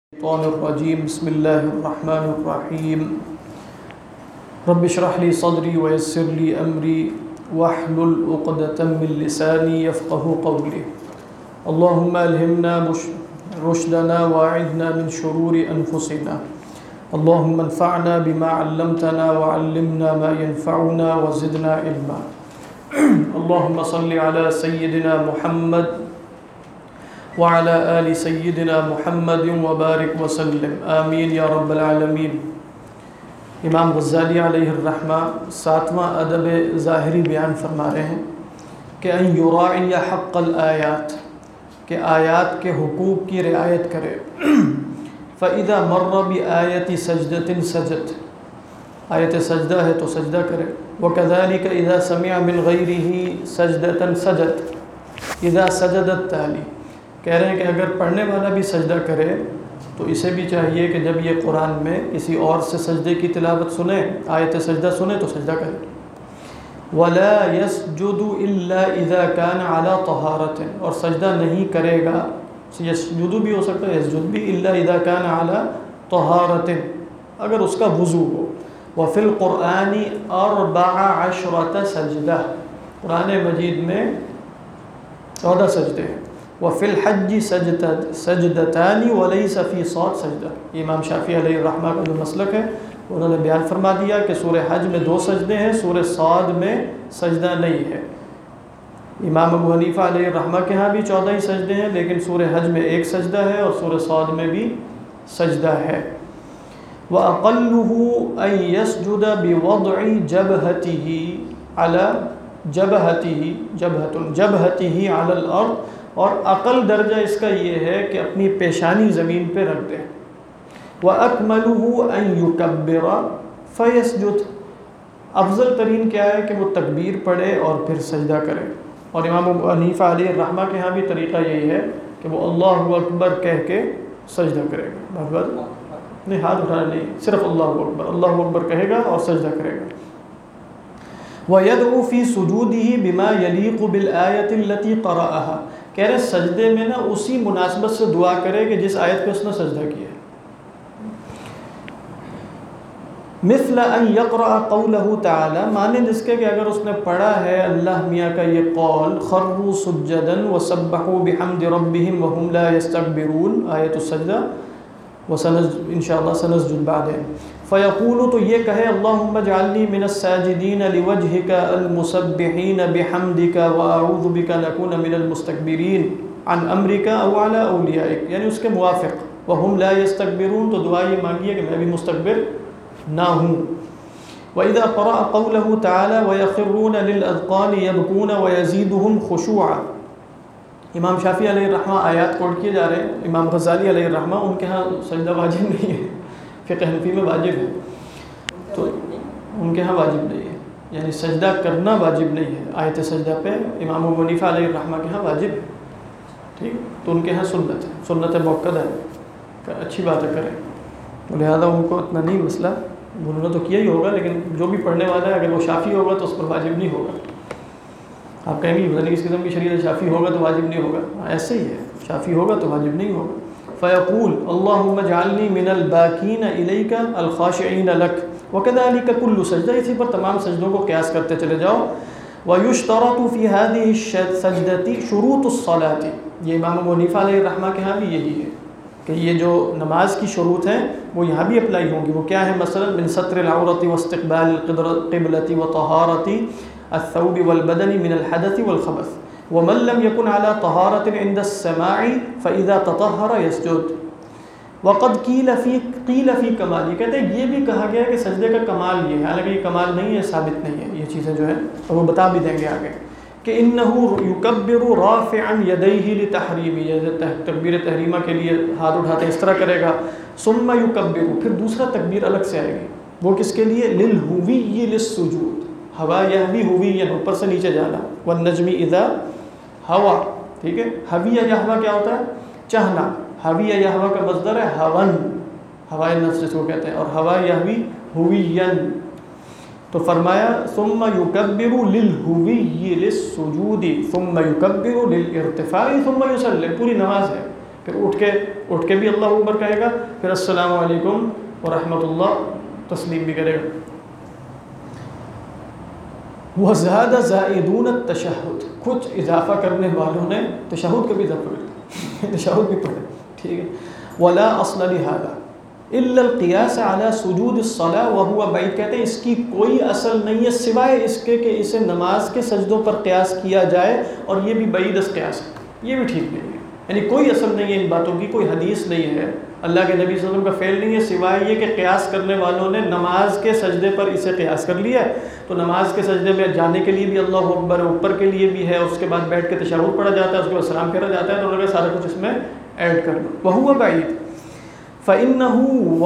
الشيطان الرجيم بسم الله الرحمن الرحيم رب اشرح لي صدري ويسر لي أمري واحلل عقدة من لساني يفقهوا قولي اللهم ألهمنا رشدنا وأعذنا من شرور أنفسنا اللهم انفعنا بما علمتنا وعلمنا ما ينفعنا وزدنا علما اللهم صل على سيدنا محمد وعلى آل سیدنا محمد وبارک وسلم آمین یا رب العالمین۔ امام غزالی علیہ الرحمہ ساتواں ادب ظاہری بیان فرما رہے ہیں کہ ان یراعی حق الآیات، کہ آیات کے حقوق کی رعایت کرے۔ فإذا مر بآیت سجدۃ سجد، آیت سجدہ ہے تو سجدہ کرے۔ وكذلك إذا سمع من غیرہ سجدۃ سجد اذا سجد التالی، کہہ رہے ہیں کہ اگر پڑھنے والا بھی سجدہ کرے تو اسے بھی چاہیے کہ جب یہ قرآن میں کسی اور سے سجدے کی تلاوت سنے، آیت سجدہ سنے تو سجدہ کرے۔ وَلَا يَسْجُدُ إِلَّا إِذَا كَانَ عَلَى طَهَارَةٍ، اور سجدہ نہیں کرے گا، یسجد بھی ہو سکتا ہے یسجد بھی، إِلَّا إِذَا كَانَ عَلَى طَهَارَةٍ، اگر اس کا وضو ہو۔ وَفِي الْقُرْآنِ 14 سجدہ، قرآن مجید میں 14 سجدے ہیں۔ وفی الحج سجدتان وليس فی صاد سجدہ، امام شافعی علیہ الرحمہ کا جو مسلک ہے انہوں نے بیان فرما دیا کہ سورہ حج میں 2 سجدے ہیں، سورہ صاد میں سجدہ نہیں ہے۔ امام ابو حنیفہ علیہ الرحمہ کے ہاں بھی 14 ہی سجدے ہیں، لیکن سورہ حج میں 1 سجدہ ہے اور سورہ صاد میں بھی سجدہ ہے۔ وَأَقَلُّهُ أَن يَسْجُدَ بِوَضْعِ جَبْهَتِهِ عَلَى جَبْهَتِهِ عَلَى الْأَرْضِ، اور اقل درجہ اس کا یہ ہے کہ اپنی پیشانی زمین پہ رکھ دے۔ وَأَكْمَلُهُ أَن يُكَبِّرَ فَيَسْجُدْ، افضل ترین کیا ہے کہ وہ تکبیر پڑھے اور پھر سجدہ کرے۔ اور امام ابو حنیفہ علیہ الرحمہ کے ہاں بھی طریقہ یہی ہے کہ وہ اللہ اکبر کہہ کے سجدہ کرے گا، بات نہیں، ہاتھ اٹھانا نہیں، صرف اللہ اکبر کہے گا اور سجدہ کرے گا۔ وَيَدْعُو فِي سُجُودِهِ بِمَا يَلِيقُ بِالْآيَةِ الَّتِي قَرَأَهَا، کہہ رہے سجدے میں نا اسی مناسبت سے دعا کرے کہ جس آیت پہ اس نے سجدہ کیا ہے۔ مثل ان یقرأ قولہ تعالی، مانند اس کے کہ اگر اس نے پڑھا ہے اللہ میاں کا یہ قول، خروا سجدا وسبحوا بحمد ربهم وهم لا يستكبرون، آیت السجدہ، انشاءاللہ سنسجد بعدين، فیقول، تو یہ کہے اللہم اجعلنی من الساجدین لوجہک المسبحین بحمدک واعوذ بک ان اکون من المستکبرین عن امرک او علی اولیائک، یعنی اس کے موافق۔ وهم لا يستكبرون، تو دعا یہ مانگی ہے کہ میں بھی مستکبر نہ ہوں۔ وَإِذَا قَرَأَ قَوْلَهُ تَعَالَى وَيَخِرُّونَ لِلْأَذْقَانِ يَبْكُونَ وَيَزِيدُهُمْ خُشُوعًا، امام شافعی علیہ الرحمہ آیات کوٹ کیے جا رہے ہیں۔ امام غزالی علیہ الرحمہ ان کے ہاں سجدہ واجب نہیں ہے، فقہ حنفی میں واجب ہے، تو ان کے ہاں واجب نہیں ہے، یعنی سجدہ کرنا واجب نہیں ہے آیت سجدہ پہ، امام ابو حنیفہ علیہ الرحمہ کے ہاں واجب ہے، ٹھیک، تو ان کے ہاں سنت ہے، سنت موقدہ ہے، اچھی بات ہے کریں، لہذا ان کو اتنا نہیں مسئلہ، انہوں نے تو کیا ہی ہوگا، لیکن جو بھی پڑھنے والا ہے اگر وہ شافعی ہوگا تو اس پر واجب نہیں ہوگا۔ آپ کہیں گے مثلا کس قسم کی شریعت شافعی ہوگا تو واجب نہیں ہوگا، ایسے ہی ہے، شافعی ہوگا تو واجب نہیں ہوگا۔ فیقول اللہم اجعلنی من الباکین الیک الخاشعین لک وکذالک کل سجدہ، اسی پر تمام سجدوں کو قیاس کرتے چلے جاؤ۔ ویشترط فی ہذہ السجدۃ شروط الصلاۃ، یہ امام ابو حنیفہ علیہ الرحمہ کے ہاں بھی یہی ہے کہ یہ جو نماز کی شروط ہیں وہ یہاں بھی اپلائی ہوں گی۔ وہ کیا ہے؟ مثلا من ستر العورۃ واستقبال القبلۃ وطہارۃ الثوب والبدن من الحدث والخبث، ومن لم يكن على طهارة عند السماع فإذا تطهر يسجد۔ وقد قیل فی کمال، یہ کہتے ہیں یہ بھی کہا گیا ہے کہ سجدے کا کمال یہ ہے، حالانکہ یہ کمال نہیں ہے، ثابت نہیں ہے، یہ چیزیں جو ہیں وہ بتا بھی دیں گے آگے، کہ انہ یکبر رافعا یدیہ لتحریم، یہ تکبیر تحریمہ کے لیے ہاتھ اٹھاتے اس طرح کرے گا۔ ثم یکبر، پھر دوسرا تکبیر الگ سے آئے گی، وہ کس کے لیے؟ للہوی للسجود، ہوا یہوی ہوی، یا اوپر سے نیچے جانا، والنجم اذا ہوا، ٹھیک ہے، ہوی یا یہوا کیا ہوتا ہے؟ چہنا، ہوی یا یہوا کا مصدر ہے ہون، ہوائے نفس جس کو کہتے ہیں، اور ہوا یہوی ہوین، تو فرمایا ثم یکبر للہوی للسجود ثم یکبر للارتفاع ثم یسلم، پوری نماز ہے پھر اٹھ کے بھی اللہ اکبر کہے گا، پھر السلام علیکم ورحمۃ اللہ تسلیم بھی کرے گا۔ وَزَادَ زَائِدُونَ التَّشَهُّدْ، کچھ اضافہ کرنے والوں نے تشہد کا بھی اضافہ کر دیا، تشہد بھی پڑھے، ٹھیک ہے۔ وَلَا أَصْلَ لِهَذَا إِلَّا الْقِيَاسَ عَلَى سُجُودِ الصَّلَاةِ وَهُوَ بَعِيدٌ، کہتے ہیں اس کی کوئی اصل نہیں ہے سوائے اس کے کہ اسے نماز کے سجدوں پر قیاس کیا جائے، اور یہ بھی بعید از قیاس ہے، یہ بھی ٹھیک نہیں ہے، یعنی کوئی اصل نہیں ہے ان باتوں کی، کوئی حدیث نہیں ہے، اللہ کے نبی صلی اللہ علیہ وسلم کا فعل نہیں ہے، سوائے یہ کہ قیاس کرنے والوں نے نماز کے سجدے پر اسے قیاس کر لیا ہے۔ تو نماز کے سجدے میں جانے کے لیے بھی اللہ اکبر، اوپر کے لیے بھی ہے، اس کے بعد بیٹھ کے تشہد پڑھا جاتا ہے، اس کے بعد سلام پھیرا جاتا ہے، تو انہوں نے سارا کچھ اس میں ایڈ کر لو۔ وَهُوَ بَعِيدٌ فَإِنَّهُ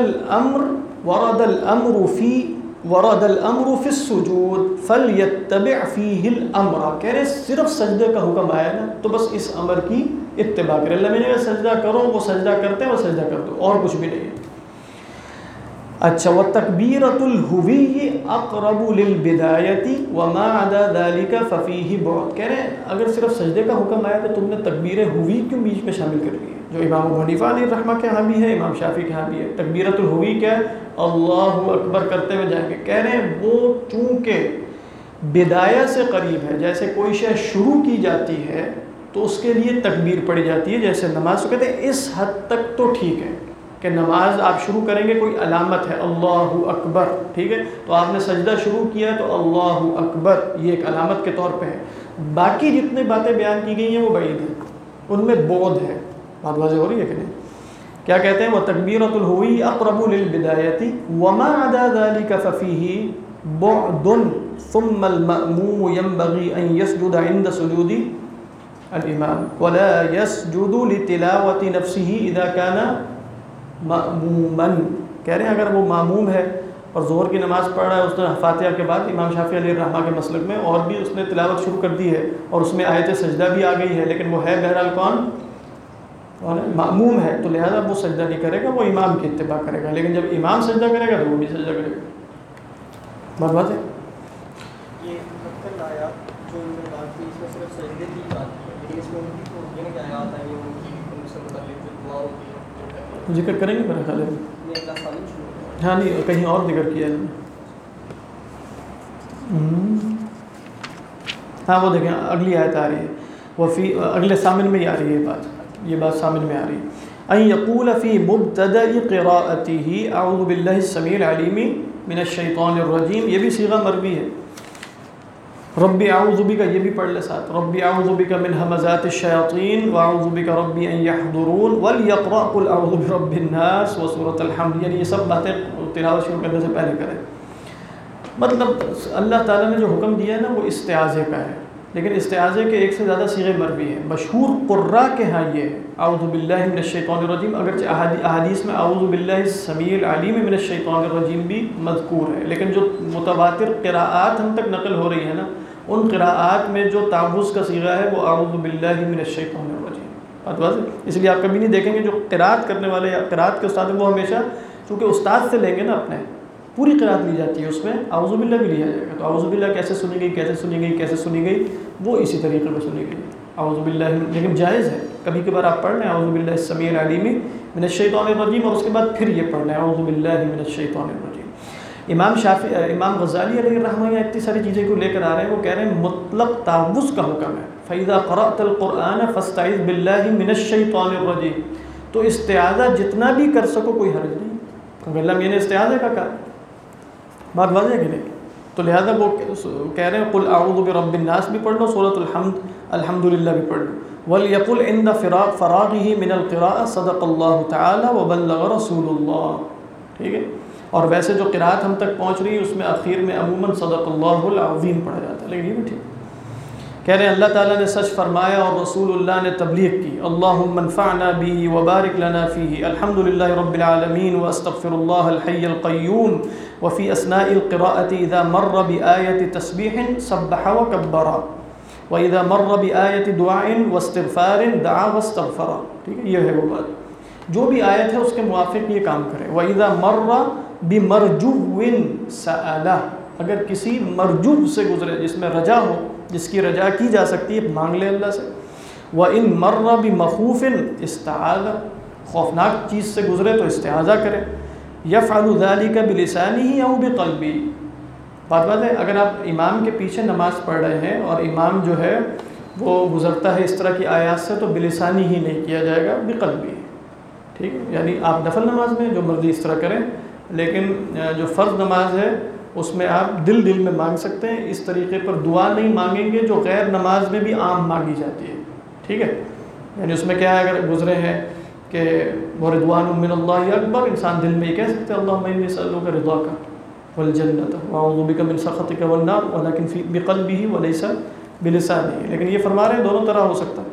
وَرَدَ الْأَمْرُ فِي السُّجُودِ فَلْيَتَّبِعْ فِيهِ الْأَمْرَ، کہہ رہے صرف سجدے کا حکم آیا نا تو بس اس امر کی اتباع کرے، اللہ میں نے کہا سجدہ کرو، وہ سجدہ کرتے ہیں، وہ سجدہ کر دو، اور کچھ بھی نہیں ہے۔ اچھا، وَتَكْبِيرَةُ الْهُوِيِّ أَقْرَبُ لِلْبِدَايَةِ وَمَا عَدَى ذَلِكَ فَفِيهِ بُعْدٌ، کہہ رہے ہیں اگر صرف سجدے کا حکم آیا تو تم نے تکبیر ہوئی کیوں بیچ میں شامل کر لی ہے، جو امام ابو حنیفہ علیہ الرحمہ کے ہاں بھی ہے، امام شافعی کے ہاں بھی ہے۔ تکبیرۃ الہوی کیا ہے؟ اللہ اکبر کرتے ہوئے جائیں گے، کہہ رہے ہیں وہ چونکہ بدایہ سے قریب ہے، جیسے کوئی شے شروع کی جاتی ہے تو اس کے لیے تکبیر پڑھی جاتی ہے، جیسے نماز، تو کہتے ہیں اس حد تک تو ٹھیک ہے کہ نماز آپ شروع کریں گے، کوئی علامت ہے اللہ اکبر، ٹھیک ہے، تو آپ نے سجدہ شروع کیا تو اللہ اکبر، یہ ایک علامت کے طور پہ ہے۔ باقی جتنے باتیں بیان کی گئی ہیں وہ بعید ہیں، ان میں بعد ہے، بات واضح ہو رہی ہے کہ نہیں؟ کیا کہتے ہیں؟ وَتَكْبِيرَةُ الْهُوِيِّ أَقْرَبُ لِلْبِدَايَةِ وَمَا عَدَى ذَلِكَ فَفِيهِ بُعْدٌ ثُمَّ الْمَأْمُومُ يَنبَغِي أَنْ يَسْجُدَ عِنْدَ سُجُودِ الْإِمَامِ وَلَا يَسْجُدُ لِتِلَاوَةِ نَفْسِهِ إِذَا كَانَ مَأْمُومًا، کہہ رہے ہیں اگر وہ معموم ہے اور ظہر کی نماز پڑھ رہا ہے، اس نے فاتحہ کے بعد امام شافعی علیہ الرحمہ کے مسلک میں اور بھی اس نے تلاوت شروع کر دی ہے اور اس میں آیت سجدہ بھی آ گئی ہے، لیکن وہ ہے بہرحال کون؟ معموم ہے، تو لہذا وہ سجدہ نہیں کرے گا، وہ امام کی اتباع کرے گا، لیکن جب امام سجدہ کرے گا تو وہ بھی سجدہ کرے گا۔ بات ہے یہ مطلب آیات جو ان نے بات کی، اس میں صرف سجدے کی بات ہے، لیکن اس میں ان کی یہ کیا آیات ہیں ان کی ان سے متعلق جو دعا ہوتی ہے ذکر کریں گے میرے خیال میں، یہ اللہ تعالیٰ شروع، ہاں نہیں کہیں اور ذکر کیا ہے، ہاں وہ دیکھیں اگلی آیت آ رہی ہے، وہ فی اگلے سامن میں ہی آ رہی ہے یہ بات سامن میں آ رہی ہے۔ ان یقول فی مبتدأ قراءته اعوذ باللہ السمیع العلیم من الشیطان الرجیم، یہ بھی صیغہ مروی ہے، ربی اعوذ بک، یہ بھی پڑھ لے ساتھ، ربی اعوذ بک من ہمزات الشیاطین واعوذ بک ربی ان یحضرون ولیقرأ قل اعوذ برب الناس وسورۃ الحمد، یعنی یہ سب باتیں تلاوت شروع کرنے سے پہلے کریں۔ مطلب اللہ تعالیٰ نے جو حکم دیا ہے نا وہ استعاذے کا ہے، لیکن استعاذے کے ایک سے زیادہ صیغے مروی ہیں، مشہور قراء کے ہاں یہ ہے اعوذ باللہ من الشیطان الرجیم، اگرچہ احادیث میں اعوذ باللہ السمیع العلیم من الشیطان الرجیم بھی مذکور ہے، لیکن جو متواتر قراءات ہم تک نقل ہو رہی ہیں نا ان قراءات میں جو تعوذ کا صیغہ ہے وہ اعوذ باللہ من الشیطان الرجیم، بات واضح؟ اس لیے آپ کبھی نہیں دیکھیں گے جو قراءت کرنے والے یا قراءت کے استاد ہیں وہ ہمیشہ چونکہ استاد سے لیں گے نا اپنے، پوری قراءت لی جاتی ہے، اس میں اعوذ باللہ بھی لیا جائے گا، تو اعوذ باللہ کیسے سنی گئی کیسے سنی گئی کیسے سنی گئی وہ اسی طریقے میں سنی گئی اعوذ باللہ، لیکن جائز ہے کبھی کبھار آپ پڑھ لیں اعوذ باللہ السمیع العلیم من الشیطان الرجیم اور اس کے بعد پھر یہ پڑھ لیں اعوذ باللہ من الشیطان الرجیم۔ امام غزالی علیہ الرحمہ یہ اتنی ساری چیزیں کو لے کر آ رہے ہیں، وہ کہہ رہے ہیں مطلق تعوذ کا حکم ہے، فَإِذَا قَرَأْتَ الْقُرْآنَ فَاسْتَعِذْ بِاللَّهِ مِنَ الشَّيْطَانِ الرَّجِيمِ، تو استعاذہ جتنا بھی کر سکو کوئی حرج نہیں، کیونکہ اللہ میں نے استعاذہ کا کہا، بات واضح ہے کہ نہیں؟ تو لہذا وہ کہہ رہے ہیں قل اعوذ برب الناس بھی پڑھ لو، سورۃ الحمد الحمدللہ بھی پڑھ لو، وَلْيَقُلْ عِنْدَ فَرَاغِهِ مِنَ الْقِرَاءَةِ صَدَقَ اللَّهُ تَعَالَى وَبَلَّغَ رَسُولُ اللَّهِ، ٹھیک ہے؟ اور ویسے جو قراءت ہم تک پہنچ رہی ہے اس میں اخیر میں عموماً صدق اللہ العظیم پڑھا جاتا ہے، لیکن یہ بھی ٹھیک کہہ رہے ہیں اللہ تعالیٰ نے سچ فرمایا اور رسول اللہ نے تبلیغ کی، اللہم انفعنا به وبارک لنا فیہ، الحمدللہ رب العالمین واستغفر اللہ الحی القیوم، وفی اثناء القراءة اذا مر بآیت تسبیح سبح وکبر، واذا مر بآیت دعاء واستغفار دعا واستغفر، ٹھیک ہے؟ یہ ہے وہ بات، جو بھی آیت ہے اس کے موافق یہ کام کرے۔ وَإِذَا مَرَّ بِمَرْجُوٍ سَأَلَ، اگر کسی مرجو سے گزرے جس میں رجا ہو، جس کی رجا کی جا سکتی ہے، مانگ لے اللہ سے۔ وَإِن مَرَّ بِمَخُوفٍ استعاذ، خوفناک چیز سے گزرے تو استعاذہ کرے. يَفْعَلُ ذَلِكَ بِلِسَانِهِ أَوْ بِقَلْبِهِ. بات ہے اگر آپ امام کے پیچھے نماز پڑھ رہے ہیں اور امام جو ہے وہ گزرتا ہے اس طرح کی آیات سے تو بلسانی ہی نہیں کیا جائے گا، بقلبی. ٹھیک ہے، یعنی آپ نفل نماز میں جو مرضی اس طرح کریں، لیکن جو فرض نماز ہے اس میں آپ دل میں مانگ سکتے ہیں. اس طریقے پر دعا نہیں مانگیں گے جو غیر نماز میں بھی عام مانگی جاتی ہے. ٹھیک ہے، یعنی اس میں کیا ہے، اگر گزرے ہیں کہ وَرِضْوَانٌ مِّنَ اللَّهِ اکبر، انسان دل میں یہ کہہ سکتے ہیں اللہم انی اسألک رضاک والجنۃ واعوذ بک من سخطک والنار، ولکن فی بقلبہ ولیس بلسانہ. لیکن یہ فرما رہے ہیں دونوں طرح ہو سکتا ہے.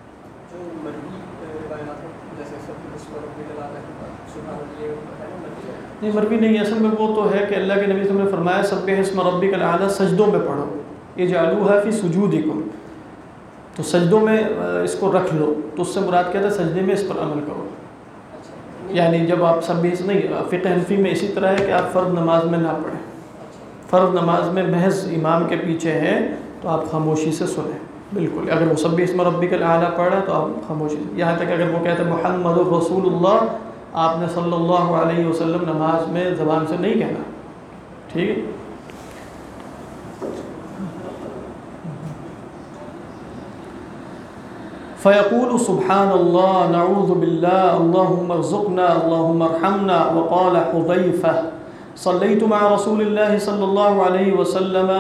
نہیں مروی نہیں، اصل میں وہ تو ہے کہ اللہ کے نبی صلی اللہ علیہ وسلم نے فرمایا سبح اسم ربک الاعلی، سجدوں میں پڑھو. اجعلوها فی سجودکم، تو سجدوں میں اس کو رکھ لو. تو اس سے مراد کیا تھا، سجدے میں اس پر عمل کرو. یعنی جب آپ سبح نہیں، فقہ حنفی میں اسی طرح ہے کہ آپ فرض نماز میں نہ پڑھیں. فرض نماز میں محض امام کے پیچھے ہیں تو آپ خاموشی سے سنیں. بالکل اگر وہ سبح اسم ربک الاعلی پڑھ رہا ہے تو آپ خاموشی سے، یہاں تک اگر وہ کہتے ہیں محمد الرسول اللہ، آپ نے صلی اللہ علیہ وسلم نماز میں زبان سے نہیں کہنا. ٹھیک ہے. فیقول سبحان اللہ، نعوذ باللہ، اللہم ارزقنا، اللہم ارحمنا. وقال حذیفہ صلیت مع رسول اللہ صلی اللہ علیہ وسلم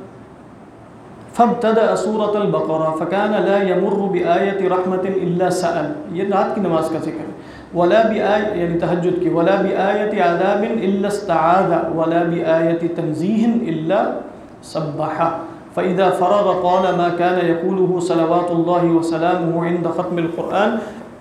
فابتدأ سورة البقرة فكان لا يمر بآية رحمة إلا سأل. یہ رات کی نماز کا ذکر ہے. ولا بآية یعنی تہجد کی، ولا بآية عذاب إلا استعاذ، ولا بآية تنزيه إلا سبح. فإذا فرغ قال ما كان يقوله صلوات الله وسلامه عند ختم القرآن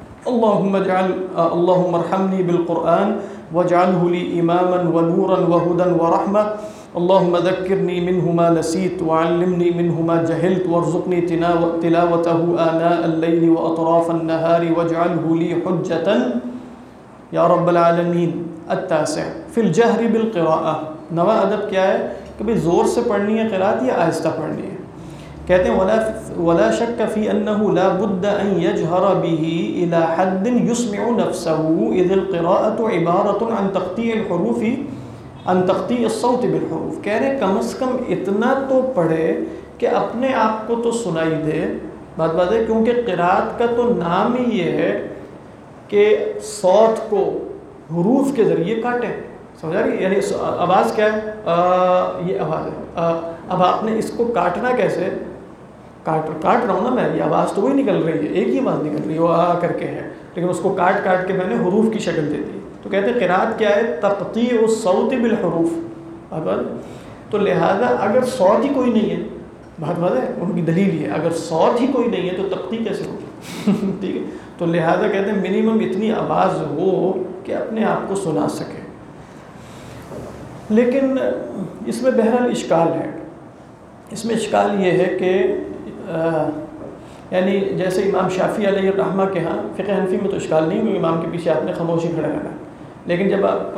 اللهم ارحمني بالقرآن واجعله لي إماما ونورا وهدى ورحمة. اللهم ذكرني منه ما نسيت وعلمني منه ما جهلت وارزقني تلاوته آناء الليل وأطراف النهار واجعله لي حجة يا رب العالمين. التاسع في الجهر بالقراءة. نوا ادب کیا ہے کہ بھئی زور سے پڑھنی ہے قرات یا آہستہ پڑھنی ہے. کہتے ہیں ولا شك في أنه لا بد أن يجهر به إلى حد يسمع نفسه إذ القراءة عبارة عن تقطيع الحروف عن تقطيع الصوت بالحروف. کہہ رہے کم از کم اتنا تو پڑھے کہ اپنے آپ کو تو سنائی دے. بات ہے کیونکہ قرات کا تو نام ہی یہ ہے کہ صوت کو حروف کے ذریعے کاٹیں. سمجھا رہی؟ یعنی آواز کیا ہے، یہ آواز ہے. اب آپ نے اس کو کاٹنا کیسے، کاٹ رہا ہوں نا میں، یہ آواز تو وہی نکل رہی ہے، ایک ہی آواز نکل رہی ہے، وہ آ کر کے ہے، لیکن اس کو کاٹ کے میں نے حروف کی شکل دے دی. تو کہتے ہیں قرات کیا ہے، تقطیع الصوت بالحروف. تو لہذا اگر صوت ہی کوئی نہیں ہے، بات ہے ان کی دلیل یہ ہے، اگر صوت ہی کوئی نہیں ہے تو تقطیع کیسے ہوگی. ٹھیک ہے. تو لہذا کہتے ہیں منیمم اتنی آواز ہو کہ اپنے آپ کو سنا سکے. لیکن اس میں بہرحال اشکال ہے. اس میں اشکال یہ ہے کہ یعنی جیسے امام شافعی علیہ الرحمہ کے ہاں، فقہ حنفی میں تو اشکال نہیں کیونکہ امام کے پیچھے آپ نے خاموشی کھڑے رہنا. لیکن جب آپ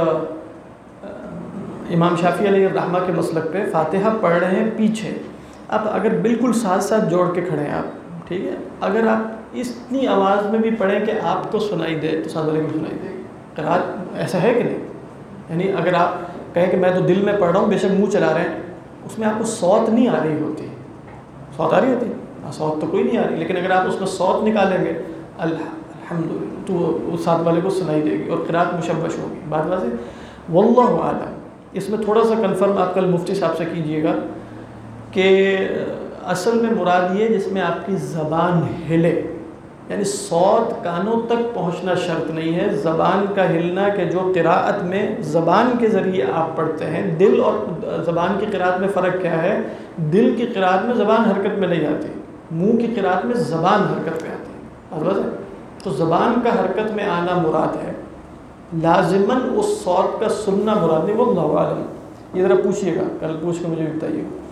امام شافعی علیہ الرحمہ کے مسلک پہ فاتحہ پڑھ رہے ہیں پیچھے، اب اگر بالکل ساتھ ساتھ جوڑ کے کھڑے ہیں آپ، ٹھیک ہے، اگر آپ اتنی آواز میں بھی پڑھیں کہ آپ کو سنائی دے تو ساتھ والے کو سنائی دے گی. قرات ایسا ہے کہ نہیں؟ یعنی اگر آپ کہیں کہ میں تو دل میں پڑھ رہا ہوں، بے شک منہ چلا رہے ہیں، اس میں آپ کو صوت نہیں آ رہی ہوتی. صوت آ رہی ہوتی؟ صوت تو کوئی نہیں آ رہی، لیکن اگر آپ اس میں صوت نکالیں گے الحمدللہ تو وہ ساتھ والے کو سنائی دے گی اور قرات مشبش ہوگی. بات واضح؟ واللہ اعلم. اس میں تھوڑا سا کنفرم آپ کل مفتی صاحب سے کیجئے گا کہ اصل میں مراد یہ جس میں آپ کی زبان ہلے، یعنی صوت کانوں تک پہنچنا شرط نہیں ہے، زبان کا ہلنا، کہ جو قراءت میں زبان کے ذریعے آپ پڑھتے ہیں. دل اور زبان کی قراءت میں فرق کیا ہے؟ دل کی قراءت میں زبان حرکت میں نہیں آتی، منہ کی قراءت میں زبان حرکت میں آتی ہے. تو زبان کا حرکت میں آنا مراد ہے، لازماً اس صوت کا سننا مراد نہیں. واللہ عالم. یہ ذرا پوچھیے گا، کل پوچھ کے مجھے بتائیے گا.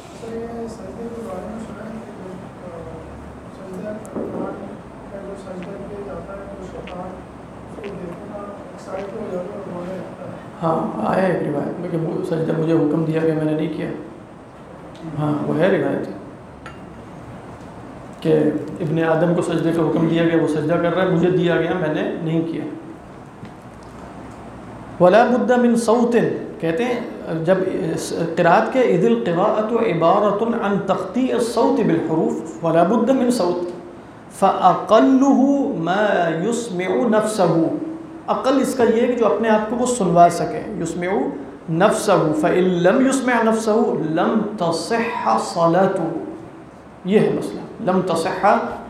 ہاں آیا ہے روایت میں کہ سجدہ مجھے حکم دیا کہ میں نے نہیں کیا. ہاں وہ ہے روایت. کہ ابن آدم کو سجدے کا حکم دیا گیا، وہ سجدہ کر رہا ہے، مجھے دیا گیا میں نے نہیں کیا۔ ولا بد من صوت، کہتے ہیں جب قرات کے اذ القراءۃ عبارۃ عن تخطیء الصوت بالحروف ولا بد من صوت فاقلہ ما یسمع نفسہ، اقل اس کا یہ ہے کہ جو اپنے آپ کو وہ سنوا سکے، یسمع نفسہ، فإن لم يسمع نفسہ لم تصح صلاته، یہ ہے مسئلہ، لم تصح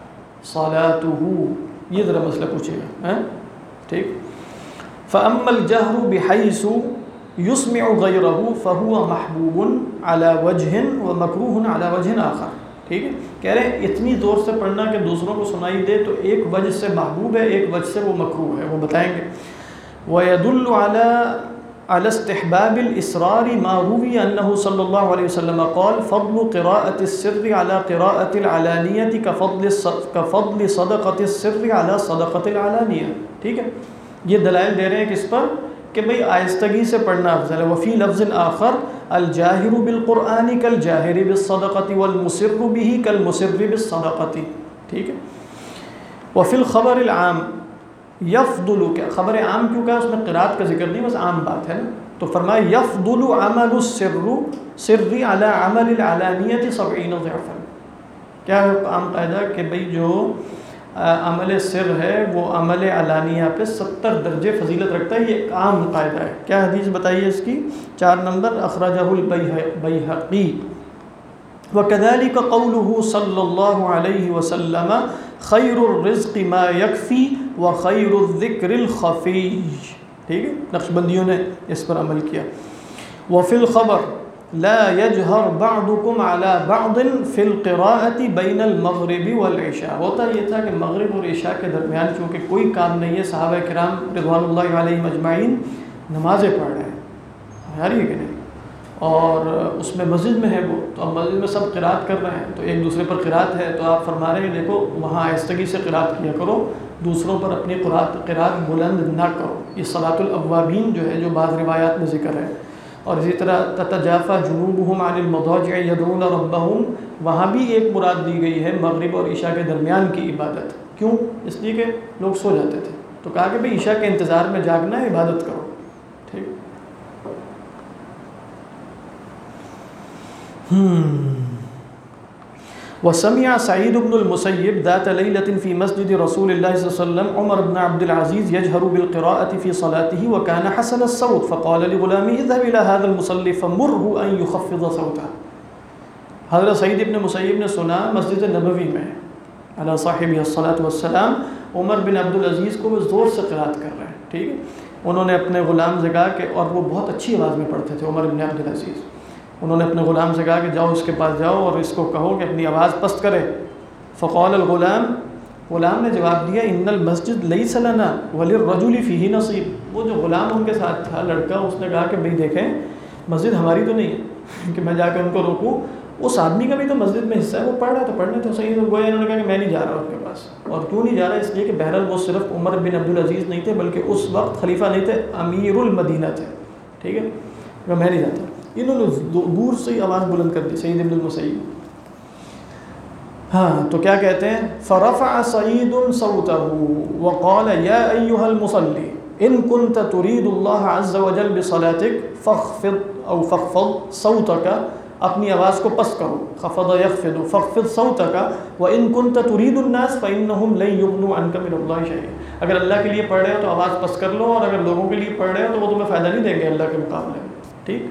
صلاته، یہ ذرا مسئلہ پوچھے گا، ٹھیک۔ فأما الجهر بحيث يسمع غيره فهو محبوب على وجه ومكروه على وجه آخر، ٹھیک ہے۔ کہہ رہے ہیں اتنی زور سے پڑھنا کہ دوسروں کو سنائی دے تو ایک وجہ سے محبوب ہے، ایک وجہ سے وہ مکروہ ہے، وہ بتائیں گے۔ ويدل على استحباب الإصرار ما روي أنه صلى الله عليه وسلم قال فضل قراءة السر على قراءة العلانية كفضل صدقة السر على صدقة العلانية، ٹھیک ہے۔ یہ دلائل دے رہے ہیں کس پر کہ بھئی آہستگی سے پڑھنا افضل ہے۔ وفی لفظ آخر الجاہر بالقرآن کالجاہر بالصدقۃ والمسر به کالمسر بالصدقۃ، ٹھیک ہے۔ وفی الخبر العام یفضل، کیا خبر عام کیوں کہا؟ اس میں قرات کا ذکر نہیں، بس عام بات ہے نا، تو فرمایا یفضل عمل السر سری علی عمل العلانیۃ 70 ضعفا، کیا ہے عام قاعدہ کہ بھئی جو عمل سر ہے وہ عمل علانیہ پہ 70 درجے فضیلت رکھتا ہے، یہ ایک عام قاعدہ ہے۔ کیا حدیث بتائیے اس کی؟ 4 نمبر اخرجہ البیہقی۔ وکذالک قولہ صلی اللہ علیہ وسلم خیر الرزق ما یکفی وخیر الذکر الخفی، ٹھیک ہے، نقشبندیوں نے اس پر عمل کیا۔ وفی الخبر لا يجهر بعضكم على بعض في القراءة بين المغرب والعشاء، ہوتا یہ تھا کہ مغرب اور عشاء کے درمیان چونکہ کوئی کام نہیں ہے، صحابہ کرام رضوان اللہ علیہم اجمعین نمازیں پڑھ رہے ہیں، یار یہ کہ نہیں، اور اس میں مسجد میں ہے وہ، تو اب مسجد میں سب قرات کر رہے ہیں تو ایک دوسرے پر قرات ہے، تو آپ فرما رہے ہیں دیکھو وہاں آہستگی سے قرات کیا کرو، دوسروں پر اپنی قرات بلند نہ کرو۔ یہ صلاۃ الاوابین جو ہے، جو بعض روایات میں ذکر ہے، اور اسی طرح تتجافى جنوبهم عن المضاجع يدعون ربهم، وہاں بھی ایک مراد دی گئی ہے مغرب اور عشاء کے درمیان کی عبادت۔ کیوں؟ اس لیے کہ لوگ سو جاتے تھے، تو کہا کہ بھئی عشاء کے انتظار میں جاگنا ہے، عبادت کرو، ٹھیک۔ وسمع سعيد بن المسيب ذات ليلة في مسجد رسول الله صلى الله عليه وسلم عمر بن عبد العزيز يجهر بالقراءة في صلاته وكان حسن الصوت فقال لغلامه اذهب إلى هذا المصلي فمره أن يخفض صوته۔ حضرت سعید ابن مسیب نے سنا مسجد نبوی میں علی صاحبہ الصلاۃ والسلام عمر بن عبد العزیز کو وہ زور سے قرات کر رہے ہیں، ٹھیک ہے۔ انہوں نے اپنے غلام سے کہا کہ، اور وہ بہت اچھی آواز میں پڑھتے تھے عمر بن عبد العزیز، انہوں نے اپنے غلام سے کہا کہ جاؤ اس کے پاس جاؤ اور اس کو کہو کہ اپنی آواز پست کرے۔ فقال الغلام، غلام نے جواب دیا ان المسجد لیس لنا وللرجل فیہ نصیب، وہ جو غلام ان کے ساتھ تھا لڑکا، اس نے کہا کہ بھئی دیکھیں مسجد ہماری تو نہیں ہے کہ میں جا کے ان کو روکوں، اس آدمی کا بھی تو مسجد میں حصہ ہے، وہ پڑھ رہا ہے تو پڑھنے تو صحیح ہے۔ گویا انہوں نے کہا کہ میں نہیں جا رہا ان کے پاس، اور کیوں نہیں جا رہا؟ اس لیے کہ بہرحال وہ صرف عمر بن عبد العزیز نہیں تھے بلکہ اس وقت خلیفہ نہیں تھے، امیر المدینہ تھے، ٹھیک ہے، میں نہیں جاتا۔ انہوں نے دور سے ہی آواز بلند کر دی سعید بن المسیب۔ ہاں تو کیا کہتے ہیں؟ فرفع سعید صوته وقال یا ایها المصلی ان كنت تريد الله عز وجل بصلاتك فاخفض صوتك، اپنی آواز کو پست کرو، خفض يخفض فاخفض صوتك وان كنت تريد الناس فانهم لن يغنوا عنك من الله شيئا، اگر اللہ کے لیے پڑھ رہے ہو تو آواز پست کر لو، اور اگر لوگوں کے لیے پڑھ رہے ہو تو وہ تمہیں فائدہ نہیں دیں گے اللہ کے مقابلے میں، ٹھیک۔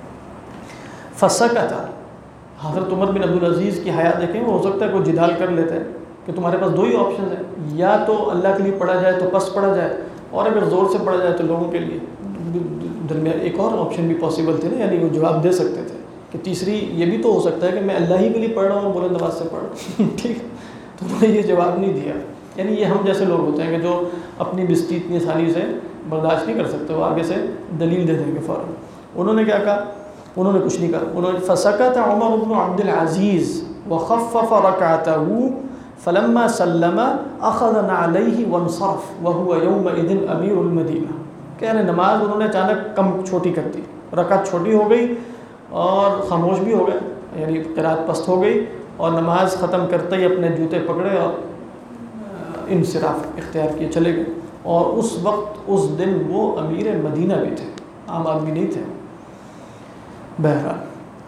فسکت، حضرت عمر بن عبد العزیز کی حیا دیکھیں، وہ ہو سکتا ہے کوئی جدال کر لیتے ہیں کہ تمہارے پاس دو ہی آپشنز ہیں، یا تو اللہ کے لیے پڑھا جائے تو پس پڑھا جائے، اور اگر زور سے پڑھا جائے تو لوگوں کے لیے درمیان ایک اور آپشن بھی پاسبل تھے نا، یعنی وہ جواب دے سکتے تھے کہ تیسری یہ بھی تو ہو سکتا ہے کہ میں اللہ ہی کے لیے پڑھ رہا ہوں بلند آواز سے پڑھ رہا ہوں، ٹھیک، تو انہوں نے یہ جواب نہیں دیا۔ یعنی یہ ہم جیسے لوگ ہوتے ہیں کہ جو اپنی بستی اتنی آسانی سے برداشت نہیں کر سکتے، وہ آگے سے دلیل دے دیں گے فوراً۔ انہوں نے کیا کہا؟ انہوں نے کچھ نہیں کہا، انہوں نے فسکت عمر بن عبد العزیز وخفف رکعته فلما سلم اخذ نعلیہ وانصرف وهو یومئذ امیر المدینہ، کہہ رہے نماز انہوں نے اچانک کم چھوٹی کر دی، رکعت چھوٹی ہو گئی اور خاموش بھی ہو گئے، یعنی قرات پست ہو گئی، اور نماز ختم کرتے ہی اپنے جوتے پکڑے اور انصراف اختیار کیے چلے گئے. اور اس وقت اس دن وہ امیر مدینہ بھی تھے، عام آدمی نہیں تھے. بہرحال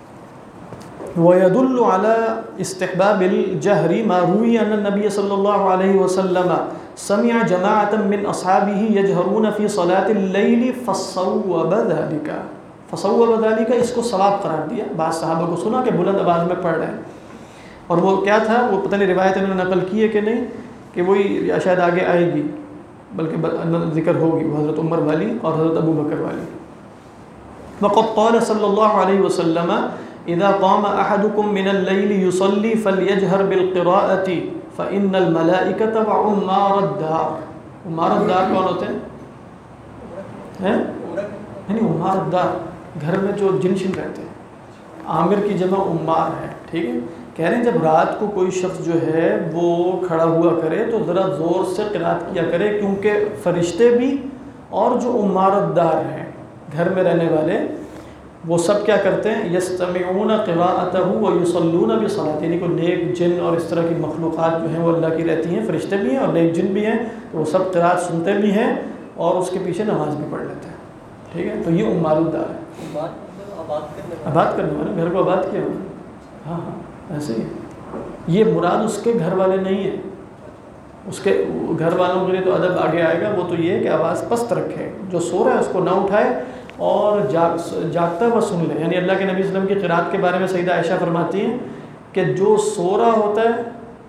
ويدل على استحباب الجهر ما روي أن النبي صلى الله عليه وسلم سمع جماعة من أصحابه يجهرون في صلاة الليل فصوب ذلك اس کو ثواب قرار دیا. بعض صحابہ کو سنا کہ بلند آواز میں پڑھ رہے ہیں، اور وہ کیا تھا وہ پتہ نہیں روایت انہوں نے نقل کی ہے کہ نہیں، کہ وہی شاید آگے آئے گی بلکہ ذکر ہوگی، وہ حضرت عمر والی اور حضرت ابو بکر والی. وقد قال صلی اللہ علیہ وسلم اذا قام احدكم من الليل يصلي فليجهر بالقراءة فان الملائكة وعمار الدار. عمار الدار کون ہوتے ہیں؟ یعنی عمار الدار گھر میں جو جن شن رہتے ہیں. عامر کی جمع عمار ہے، ٹھیک ہے. کہہ رہے ہیں جب رات کو کوئی شخص جو ہے وہ کھڑا ہوا کرے تو ذرا زور سے قرات کیا کرے، کیونکہ فرشتے بھی اور جو عمار الدار ہیں گھر میں رہنے والے وہ سب کیا کرتے ہیں، یستمعون قراءته ویصلون بصلاۃ. یعنی کوئی نیک جن اور اس طرح کی مخلوقات جو ہیں وہ اللہ کی رہتی ہیں، فرشتے بھی ہیں اور نیک جن بھی ہیں، تو وہ سب قراءت سنتے بھی ہیں اور اس کے پیچھے نماز بھی پڑھ لیتے ہیں. ٹھیک ہے، تو یہ عمار الدار ہے. آباد کرنے والا، گھر کو آباد کیا ہوا. ہاں ہاں ایسے ہی. یہ مراد اس کے گھر والے نہیں ہیں، اس کے گھر والوں کے لیے تو ادب آگے آئے گا. وہ تو یہ ہے کہ آواز پست رکھے، جو سو رہا ہے اس کو نہ اٹھائے اور جاگتا ہوا سن لے. یعنی اللہ کے نبی صلی اللہ علیہ وسلم کی قرات کے بارے میں سیدہ عائشہ فرماتی ہیں کہ جو سو رہا ہوتا ہے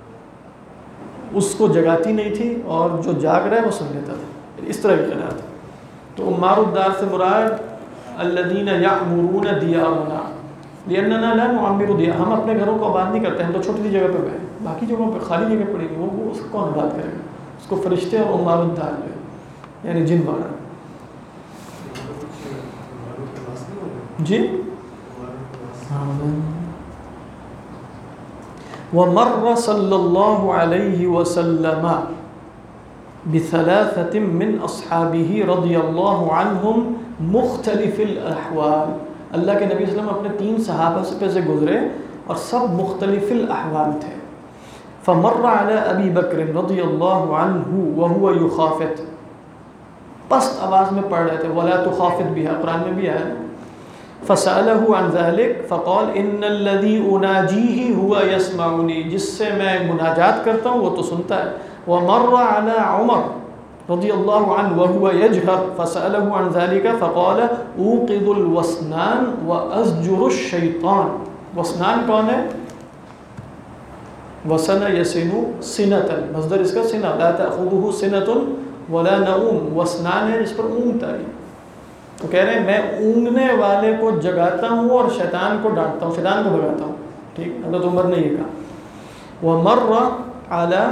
اس کو جگاتی نہیں تھی اور جو جاگ رہا ہے وہ سن لیتا تھا. اس طرح کی قرات. تو عمار الدار سے مراد الذین یعمرون دیارنا لأننا لا نعمر دیار. ہم اپنے گھروں کو آباد نہیں کرتے، ہم تو چھوٹی سی جگہ پہ گئے، باقی جگہوں پہ خالی جگہ پڑی گئی، وہ اس کو کون آباد کرے گا؟ اس کو فرشتے اور عمار الدار جو ہے یعنی جن وغیرہ. جی ومر صلی اللہ علیہ وسلم بثلاثة من اصحابہ رضی اللہ عنہم مختلف الاحوال. اللہ کے نبی صلی اللہ علیہ وسلم اپنے 3 صحابہ سے گزرے اور سب مختلف الاحوال تھے. فمر على ابی بکر رضی اللہ عنہ وهو يخافت. پست آواز میں پڑھ رہے تھے، ولا تخافت بها، قرآن میں بھی آیا. فسأله عن ذلك فقال ان الذي اناجيه هو يسمعني. جس سے میں مناجات کرتا ہوں وہ تو سنتا ہے. ومر على عمر رضی اللہ عنہ وهو يجهر فسأله عن ذلك فقال اوقظ الوسنان وازجر الشیطان. وسنان کون ہے؟ وسن یسن سنۃ، مصدر اس کا سنہ. لا تأخذه سنۃ ولا نوم. وسنان ہے جس پر اونگتا ہے. تو کہہ رہے ہیں میں اونگنے والے کو جگاتا ہوں اور شیطان کو ڈانٹتا ہوں، شیطان کو بھگاتا ہوں. ٹھیک، حضرت عمر نے یہ کہا. ومر على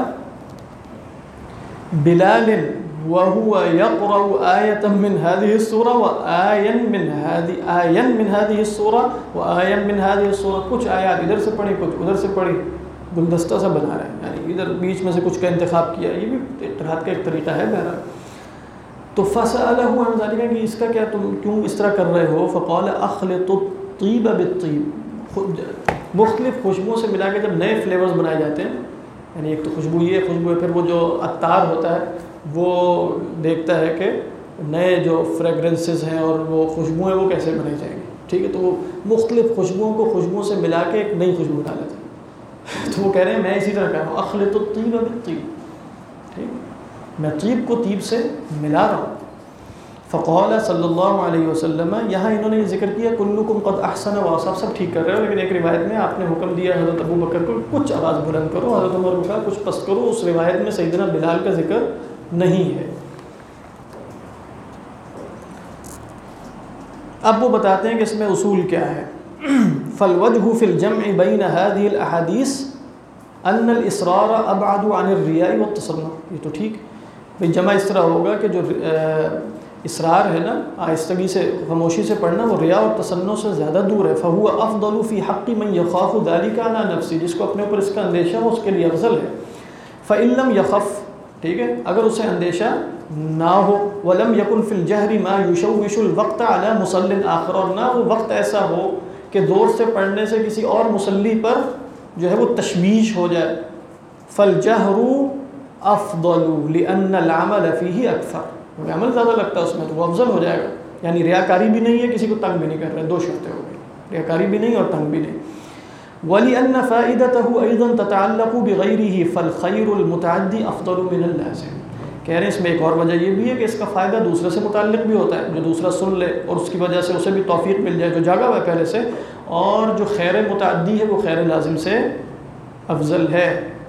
بلال وهو يقرأ آية من هذه السورة وآية من هذه السورة وآية من هذه السورة. کچھ آیات ادھر سے پڑھی کچھ ادھر سے پڑھی، گلدستہ سا بنا رہے ہیں، یعنی ادھر بیچ میں سے کچھ کا انتخاب کیا. یہ بھی قرات کا ایک طریقہ ہے. بہرحال تو فسأله عن ذلك کہ اس کا کیا، تم کیوں اس طرح کر رہے ہو؟ فقال اخلط الطيب بالطيب. مختلف خوشبوؤں سے ملا کے جب نئے فلیورز بنائے جاتے ہیں، یعنی ایک تو خوشبو یہ خوشبو ہے، پھر وہ جو عطار ہوتا ہے وہ دیکھتا ہے کہ نئے جو فریگرنسز ہیں اور وہ خوشبوئیں وہ کیسے بنائی جائیں گی. ٹھیک ہے، تو وہ مختلف خوشبوؤں کو خوشبوؤں سے ملا کے ایک نئی خوشبو بنا لیتے ہیں. تو وہ کہہ رہے ہیں میں اسی طرح کہہ رہا ہوں اخلط الطيب بالطيب. ٹھیک، میں طیب کو طیب سے ملا رہا ہوں. فقال صلی اللہ علیہ وسلم، یہاں انہوں نے یہ ذکر کیا کلکم قد احسن واصاب، سب ٹھیک کر رہے ہو، لیکن ایک روایت میں آپ نے حکم دیا حضرت ابو بکر کو کچھ آواز بلند کرو، حضرت عمر کو کہا کچھ پست کرو. اس روایت میں سیدنا بلال کا ذکر نہیں ہے. اب وہ بتاتے ہیں کہ اس میں اصول کیا ہے. فالوجہ فی الجمع بین هذه الاحادیث ان الاسرار ابعد عن الریاء والتصنع. یہ تو ٹھیک بھئی جمع اس طرح ہوگا کہ جو اسرار ہے نا، آہستگی سے خاموشی سے پڑھنا، وہ ریا اور تصنع سے زیادہ دور ہے. فهو افضل فی حق من یخاف ذلك علی نفسه، جس کو اپنے اوپر اس کا اندیشہ ہو اس کے لیے افضل ہے. فإن لم يخف، ٹھیک ہے، اگر اسے اندیشہ نہ ہو، ولم یکن فی الجہر ما یشوش الوقت علی مصل آخر، اور نہ وہ وقت ایسا ہو کہ زور سے پڑھنے سے کسی اور مصلی پر جو ہے وہ تشویش ہو جائے. فَالْجَهْرُ أَفْضَلُ لِأَنَّ الْعَمَلَ فِيهِ أَكْثَرُ, کیونکہ عمل زیادہ لگتا ہے اس میں تو وہ افضل ہو جائے گا. یعنی ریاکاری بھی نہیں ہے, کسی کو تنگ بھی نہیں کر رہے, دو شرطیں ہو گئی, ریاکاری بھی نہیں اور تنگ بھی نہیں. وَلِأَنَّ فَائِدَتَهُ أَيْضًا تَتَعَلَّقُ بِغَيْرِهِ فَالْخَيْرُ الْمُتَعَدِّ أَفْضَلُ مِنَ اللَّازِمِ. کہہ رہے ہیں اس میں ایک اور وجہ یہ بھی ہے کہ اس کا فائدہ دوسرے سے متعلق بھی ہوتا ہے, جو دوسرا سن لے اور اس کی وجہ سے اسے بھی توفیق مل جائے جو جاگا ہوا ہے پہلے سے, اور جو خیر متعدی ہے وہ خیر لازم سے افضل ہے.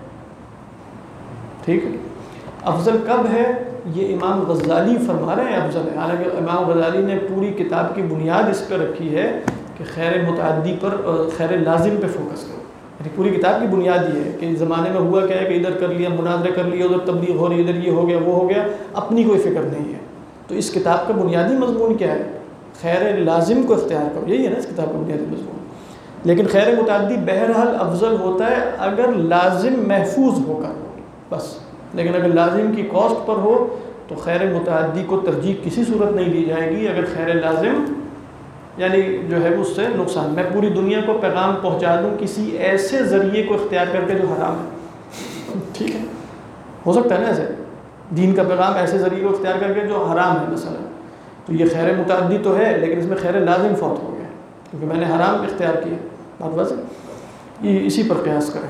ٹھیک ہے, افضل کب ہے یہ امام غزالی فرما رہے ہیں افضل ہے. حالانکہ امام غزالی نے پوری کتاب کی بنیاد اس پہ رکھی ہے کہ خیر متعدی پر خیر لازم پہ فوکس کرو. یعنی پوری کتاب کی بنیاد یہ ہے کہ اس زمانے میں ہوا کیا ہے کہ ادھر کر لیا مناظرے کر لیا, ادھر تبلیغ ہو رہی, ادھر یہ ہو گیا وہ ہو گیا, اپنی کوئی فکر نہیں ہے. تو اس کتاب کا بنیادی مضمون کیا ہے؟ خیر لازم کو اختیار کرو, یہی ہے نا اس کتاب کا بنیادی مضمون. لیکن خیر متعدی بہرحال افضل ہوتا ہے اگر لازم محفوظ ہو کر بس. لیکن اگر لازم کی کاسٹ پر ہو تو خیر متعدی کو ترجیح کسی صورت نہیں دی جائے گی اگر خیر لازم یعنی جو ہے اس سے نقصان. میں پوری دنیا کو پیغام پہنچا دوں کسی ایسے ذریعے کو اختیار کر کے جو حرام ہے, ٹھیک ہے, ہو سکتا ہے نا ایسے, دین کا پیغام ایسے ذریعے کو اختیار کر کے جو حرام ہے مثلا, تو یہ خیر متعدی تو ہے لیکن اس میں خیر لازم فوت ہو گیا کیونکہ میں نے حرام اختیار کیا. بات واضح, یہ اسی پر قیاس کریں.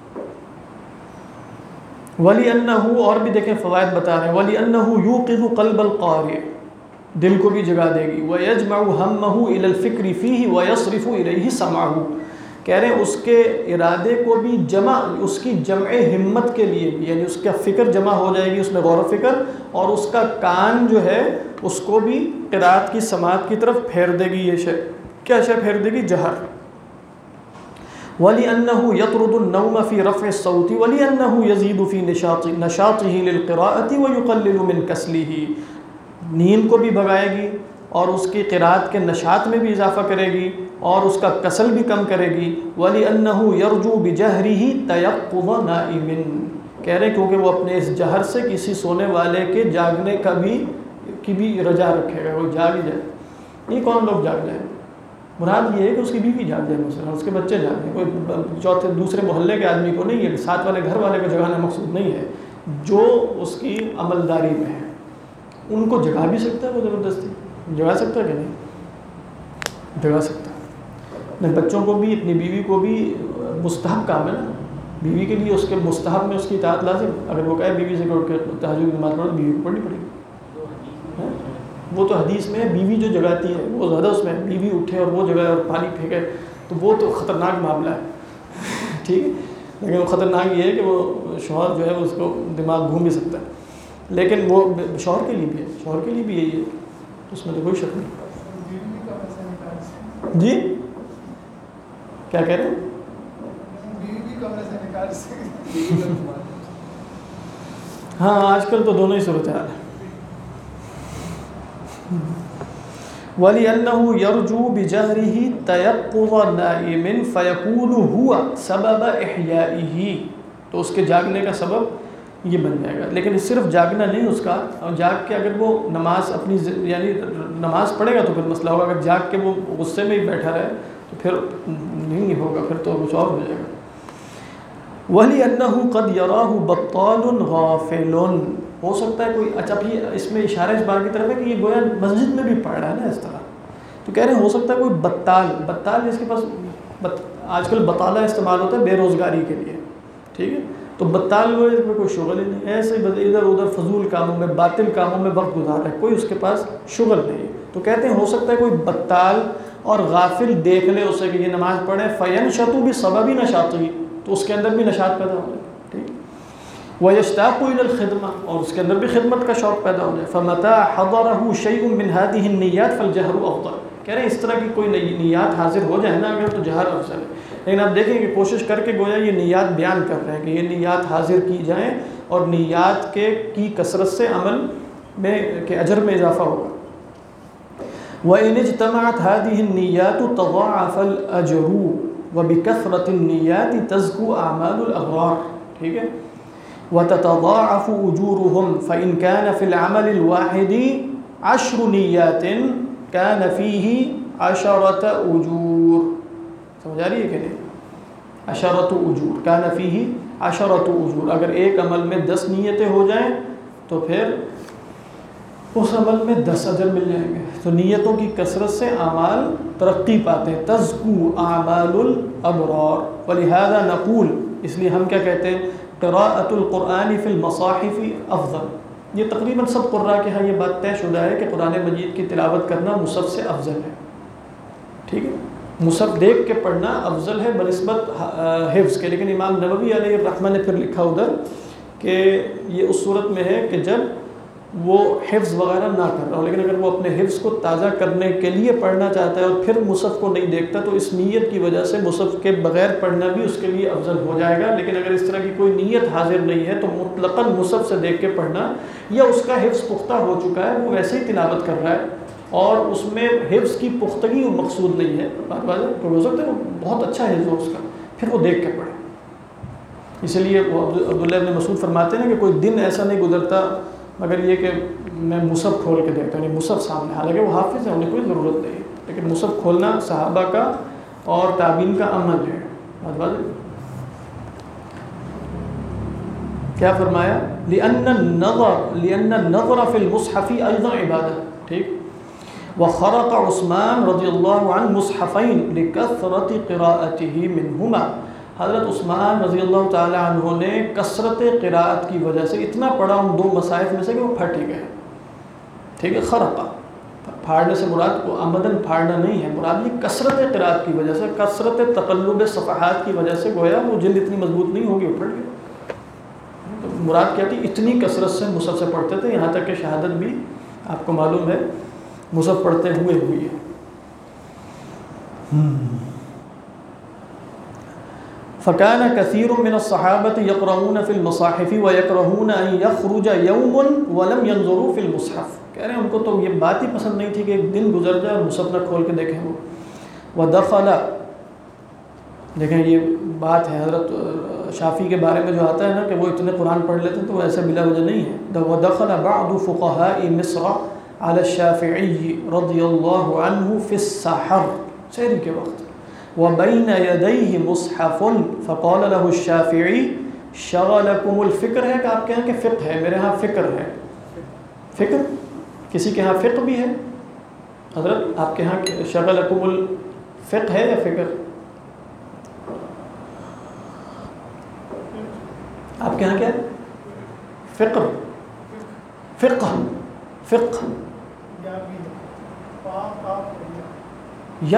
وَلِأَنَّهُ, اور بھی دیکھیں فوائد بتا رہے ہیں, وَلِأَنَّهُ يُوقِظُ قَلْبَ الْقَارِئِ, دل کو بھی جگا دے گی. وَيَجْمَعُ هَمَّهُ إِلَى الْفِكْرِ فِيهِ وَيَصْرِفُ إِلَيْهِ سَمْعَهُ. کہہ رہے ہیں اس کے ارادے کو بھی جمع, اس کی جمع ہمت کے لیے بھی, یعنی اس کا فکر جمع ہو جائے گی, اس میں غور و فکر, اور اس کا کان جو ہے اس کو بھی قرات کی سماعت کی طرف پھیر دے گی. یہ شے کیا شے پھیر دے گی؟ جہر. وَلِأَنَّهُ يَطْرُدُ النَّوْمَ فِي رَفْعِ الصَّوْتِ وَلِأَنَّهُ يَزِيدُ فِي نَشَاطِهِ لِلْقِرَاءَةِ وَيُقَلِّلُ مِنْ كَسْلِهِ. نیند کو بھی بھگائے گی اور اس کی قرات کے نشاط میں بھی اضافہ کرے گی اور اس کا کسل بھی کم کرے گی. وَلِأَنَّهُ يَرْجُو بِجَهْرِهِ تَيَقُّظَ نَائِمٍ. کہہ رہے کیونکہ وہ اپنے اس جہر سے کسی سونے والے کے جاگنے کا بھی رجا رکھے گا, وہ جاگ جائے. یہ کون لوگ جاگ جائیں؟ مراد یہ ہے کہ اس کی بیوی جاگ جائے مثلا, اس کے بچے جاگ جائیں. کوئی چوتھے دوسرے محلے کے آدمی کو نہیں ہے, ساتھ والے گھر والے کو جگانا مقصود نہیں ہے, جو اس کی عملداری میں ہے ان کو جگا بھی سکتا ہے. وہ زبردستی جگا سکتا ہے کہ نہیں؟ جگا سکتا ہے. اپنے بچوں کو بھی اپنی بیوی کو بھی مستحب کام ہے نا, بیوی کے لیے اس کے مستحب میں اس کی اطاعت لازم. اگر وہ کہے بیوی سے اٹھ کے تہجد کی نماز پڑھو, بیوی کو پڑھنی پڑے گی. وہ تو حدیث میں بیوی جو جگاتی ہے وہ زیادہ اس میں, بیوی اٹھے اور وہ جگہ اور پانی پھینکے تو وہ تو خطرناک معاملہ ہے, ٹھیک ہے. لیکن وہ خطرناک یہ ہے کہ وہ شوہر جو ہے اس کو دماغ گھوم بھی سکتا ہے, لیکن وہ شوہر کے لیے بھی ہے, شوہر کے لیے بھی یہی ہے, اس میں تو کوئی شک نہیں. جی کیا کہہ رہے ہیں؟ ہاں آج کل تو دونوں ہی صورتحال ہے. وَلِأَنَّهُ يَرْجُو بِجَهْرِهِ تَيَقُّظَ نَائِمٍ فَيَكُونُ هُوَ سَبَبَ إِحْيَائِهِ. تو اس کے جاگنے کا سبب یہ بن جائے گا. لیکن صرف جاگنا نہیں اس کا, اور جاگ کے اگر وہ نماز اپنی یعنی نماز پڑھے گا تو پھر مسئلہ ہوگا. اگر جاگ کے وہ غصے میں ہی بیٹھا رہے تو پھر نہیں ہوگا, پھر تو کچھ اور ہو جائے گا. وَلِأَنَّهُ قَدْ يَرَاهُ بَطَّالٌ غَافِلٌ. ہو سکتا ہے کوئی, اچھا اس میں اشارہ اس بات کی طرف ہے کہ یہ گویا مسجد میں بھی پڑھ رہا ہے نا اس طرح, تو کہہ رہے ہیں ہو سکتا ہے کوئی بطال جس کے پاس آج کل بطالہ استعمال ہوتا ہے بے روزگاری کے لیے, ٹھیک ہے, تو بطال وہ اس میں کوئی شغل ہی نہیں, ایسے ہی ادھر ادھر فضول کاموں میں باطل کاموں میں وقت گزار رہا ہے, کوئی اس کے پاس شغل نہیں. تو کہتے ہیں ہو سکتا ہے کوئی بطال اور غافل دیکھ لے اسے کہ یہ نماز پڑھے, فَيَنْشَطُ بِسَبَبِ نَشَاطِهِ, تو اس کے اندر بھی نشاط پیدا ہو جائے, ٹھیک. وَيَشْتَاقُ إِلَى الْخِدْمَةِ, اور اس کے اندر بھی خدمت کا شوق پیدا ہو جائے. فَمَتَى حَضَرَهُ شَيْءٌ مِّنْ هَذِهِ النِّيَّاتِ فَالْجَهْرُ أَفْضَلُ. کہہ رہے ہیں اس طرح کی کوئی نیات حاضر ہو جائے نا اگر تو جہر افضل ہے. لیکن آپ دیکھیں کہ کوشش کر کے گویا یہ نیات بیان کر رہے ہیں کہ یہ نیات حاضر کی جائیں اور نیات کی کثرت سے عمل میں کے اجر میں اضافہ ہوگا. وَإِنِ اجْتَمَعَتْ هَذِهِ النِّيَّاتُ تَضَاعَفَ الْأَجْرُ وَبِكَثْرَةِ النِّيَّاتِ تَزْكُو أَعْمَالُ الْأَبْرَارِ. ٹھیک ہے. وتتضاعف أجورهم فإن كان في العمل الواحد 10 نيات كان فيه 10 أجور. سمجھ آ رہی ہے کہ نہیں؟ عشرۃ اجور، کان فیہ عشرۃ اجور، اگر ایک عمل میں 10 نیتیں ہو جائیں تو پھر اس عمل میں 10 اجر مل جائیں گے۔ تو نیتوں کی کثرت سے اعمال ترقی پاتے ہیں، تزکو اعمال الابرار، ولہذا نقول، اس لیے ہم کیا کہتے ہیں، قراءۃ القرآن فی المصاحف افضل۔ یہ تقریباً سب قراء کے ہاں یہ بات طے شدہ ہے کہ قرآن مجید کی تلاوت کرنا مصحف سے افضل ہے، ٹھیک ہے، مصحف دیکھ کے پڑھنا افضل ہے بنسبت حفظ کے۔ لیکن امام نووی علیہ الرحمہ نے پھر لکھا ادھر کہ یہ اس صورت میں ہے کہ جب وہ حفظ وغیرہ نہ کر رہا ہو، لیکن اگر وہ اپنے حفظ کو تازہ کرنے کے لیے پڑھنا چاہتا ہے اور پھر مصحف کو نہیں دیکھتا تو اس نیت کی وجہ سے مصحف کے بغیر پڑھنا بھی اس کے لیے افضل ہو جائے گا۔ لیکن اگر اس طرح کی کوئی نیت حاضر نہیں ہے تو مطلقاً مصحف سے دیکھ کے پڑھنا، یا اس کا حفظ پختہ ہو چکا ہے، وہ ویسے ہی تلاوت کر رہا ہے اور اس میں حفظ کی پختگی مقصود نہیں ہے، بات واضح تو ہو سکتا ہے وہ بہت اچھا حفظ ہو اس کا، پھر وہ دیکھ کے پڑھے۔ اس لیے وہ عبداللہ ابن مسعود فرماتے ہیں کہ کوئی دن ایسا نہیں گزرتا مگر یہ کہ میں مصحف کھول کے دیکھتا ہوں، یعنی مصحف سامنے، حالانکہ وہ حافظ ہیں، انہیں کوئی ضرورت نہیں، لیکن مصحف کھولنا صحابہ کا اور تابعین کا عمل ہے۔ بات واضح؟ کیا فرمایا؟ لأن النظر في المصحف أيضا عبادة، ٹھیک۔ وخرق عثمان رضی اللہ عنہ مصحفین لکثرت قراءته منہما، حضرت عثمان رضی اللہ تعالی عنہ نے کثرت قراءت کی وجہ سے اتنا پڑھا ان 2 مصاحف میں سے کہ وہ پھٹ ہی گئے، ٹھیک ہے۔ خرقہ پھاڑنے سے مراد کو عمدن پھاڑنا نہیں ہے، مراد یہ کثرت قراءت کی وجہ سے، کثرت تقلب صفحات کی وجہ سے گویا وہ جلد اتنی مضبوط نہیں ہوگی، وہ پھٹ گئے۔ تو مراد کیا تھی، اتنی کثرت سے مصحف سے پڑھتے تھے، یہاں تک کہ شہادت بھی آپ کو معلوم ہے مصحف پڑھتے ہوئے ہوئی ہے۔ فَكَانَ كَثِيرٌ مِّنَ الصَّحَابَةِ يَقْرَؤُونَ فِي الْمَصَاحِفِ وَيَكْرَهُونَ أَن يَخْرُجَ يَوْمٌ وَلَمْ يَنظُرُوا فِي الْمُصْحَفِ، کہہ رہے ہیں ان کو تو یہ بات ہی پسند نہیں تھی کہ ایک دن گزر جائے اور مصحف نہ کھول کے دیکھیں وہ۔ وَدَخَلَ، دیکھیں یہ بات ہے حضرت شافعی کے بارے میں جو آتا ہے نا کہ وہ اتنے قرآن پڑھ لیتے ہیں تو وہ ایسا بلا وجہ نہیں ہے۔ وَدَخَلَ بَعْضُ فُقَهَاءِ مِصْرَ عَلَى الشَّافِعِيِّ رضی اللہ عنہ فِي السَّحَرِ، سحری کے وقت، وَبَيْنَ يَدَيْهِ مُصْحَفٌ فَقَالَ لَهُ الشَّافِعِي شَغَلَكُمُ الْفِكْرُ، ہے کہ آپ کے یہاں کہ فقہ ہے، میرے یہاں فکر ہے۔ فکر کسی کے یہاں فقہ بھی ہے؟ حضرت آپ کے یہاں شغلکم الفقہ ہے یا فکر؟ آپ کے یہاں کیا ہے؟ فقر، فقہ، فقہ یا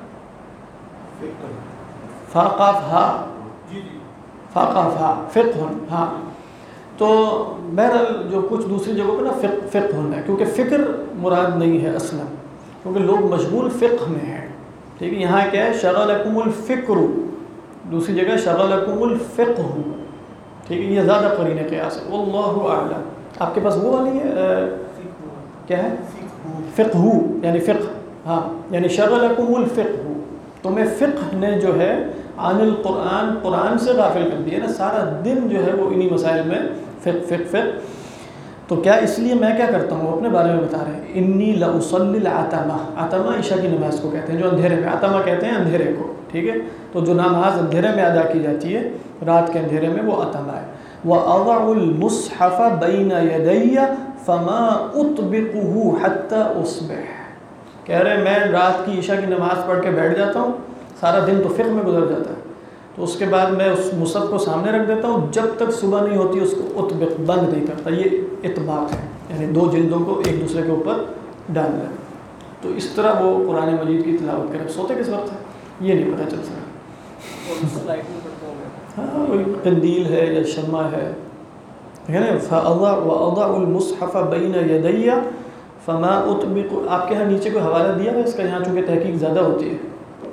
فاقاف ہا، فاقاف ہا، فقہ، ہاں۔ تو بہرحال جو کچھ دوسری جگہوں پہ نا فقہ ہونا ہے، کیونکہ فکر مراد نہیں ہے اصلا، کیونکہ لوگ مشغول فقہ میں ہیں، ٹھیک ہے۔ یہاں کیا ہے، شغلکم الفکر، دوسری جگہ شغلکم الفقہ، ٹھیک ہے، یہ زیادہ قرین قیاس ہے، واللہ اعلم۔ آپ کے پاس وہ والی ہے کیا ہے، فقہ، یعنی فقہ، ہاں، یعنی شغلکم الفقہ، تمہیں فقہ نے جو ہے عن القرآن، قرآن سے غافل کر دیا نا، سارا دن جو ہے وہ انہی مسائل میں فقہ فقہ فقہ۔ تو کیا اس لیے میں کیا کرتا ہوں، اپنے بارے میں بتا رہے ہیں، انی لاصلی العتمہ، عتمہ عشاء کی نماز کو کہتے ہیں جو اندھیرے میں، عتمہ کہتے ہیں اندھیرے کو، ٹھیک ہے۔ تو جو نماز اندھیرے میں ادا کی جاتی ہے، رات کے اندھیرے میں، وہ عتمہ ہے۔ وَأَضَعُ الْمُصْحَفَ بَيْنَ يَدَيَّ فَمَا أُطْبِقُهُ حَتَّى أُصْبِحَ، کہہ رہے ہیں میں رات کی عشاء کی نماز پڑھ کے بیٹھ جاتا ہوں، سارا دن تو فقہ میں گزر جاتا ہے، تو اس کے بعد میں اس مصحف کو سامنے رکھ دیتا ہوں، جب تک صبح نہیں ہوتی اس کو اطبق، بند نہیں کرتا۔ یہ اطباق ہے، یعنی 2 جلدوں کو ایک دوسرے کے اوپر ڈال دیں، تو اس طرح وہ قرآن مجید کی تلاوت کرے۔ سوتے کس وقت ہے یہ نہیں پتہ چل سکتا، ہاں کوئی قندیل ہے یا شمع ہے، وَأَضَعُ الْمُصْحَفَ بَيْنَ يَدَيَّ فَمَا أُطْبِقُ، آپ کے ہاں نیچے کوئی حوالہ دیا ہے اس کا، یہاں چونکہ تحقیق زیادہ ہوتی ہے۔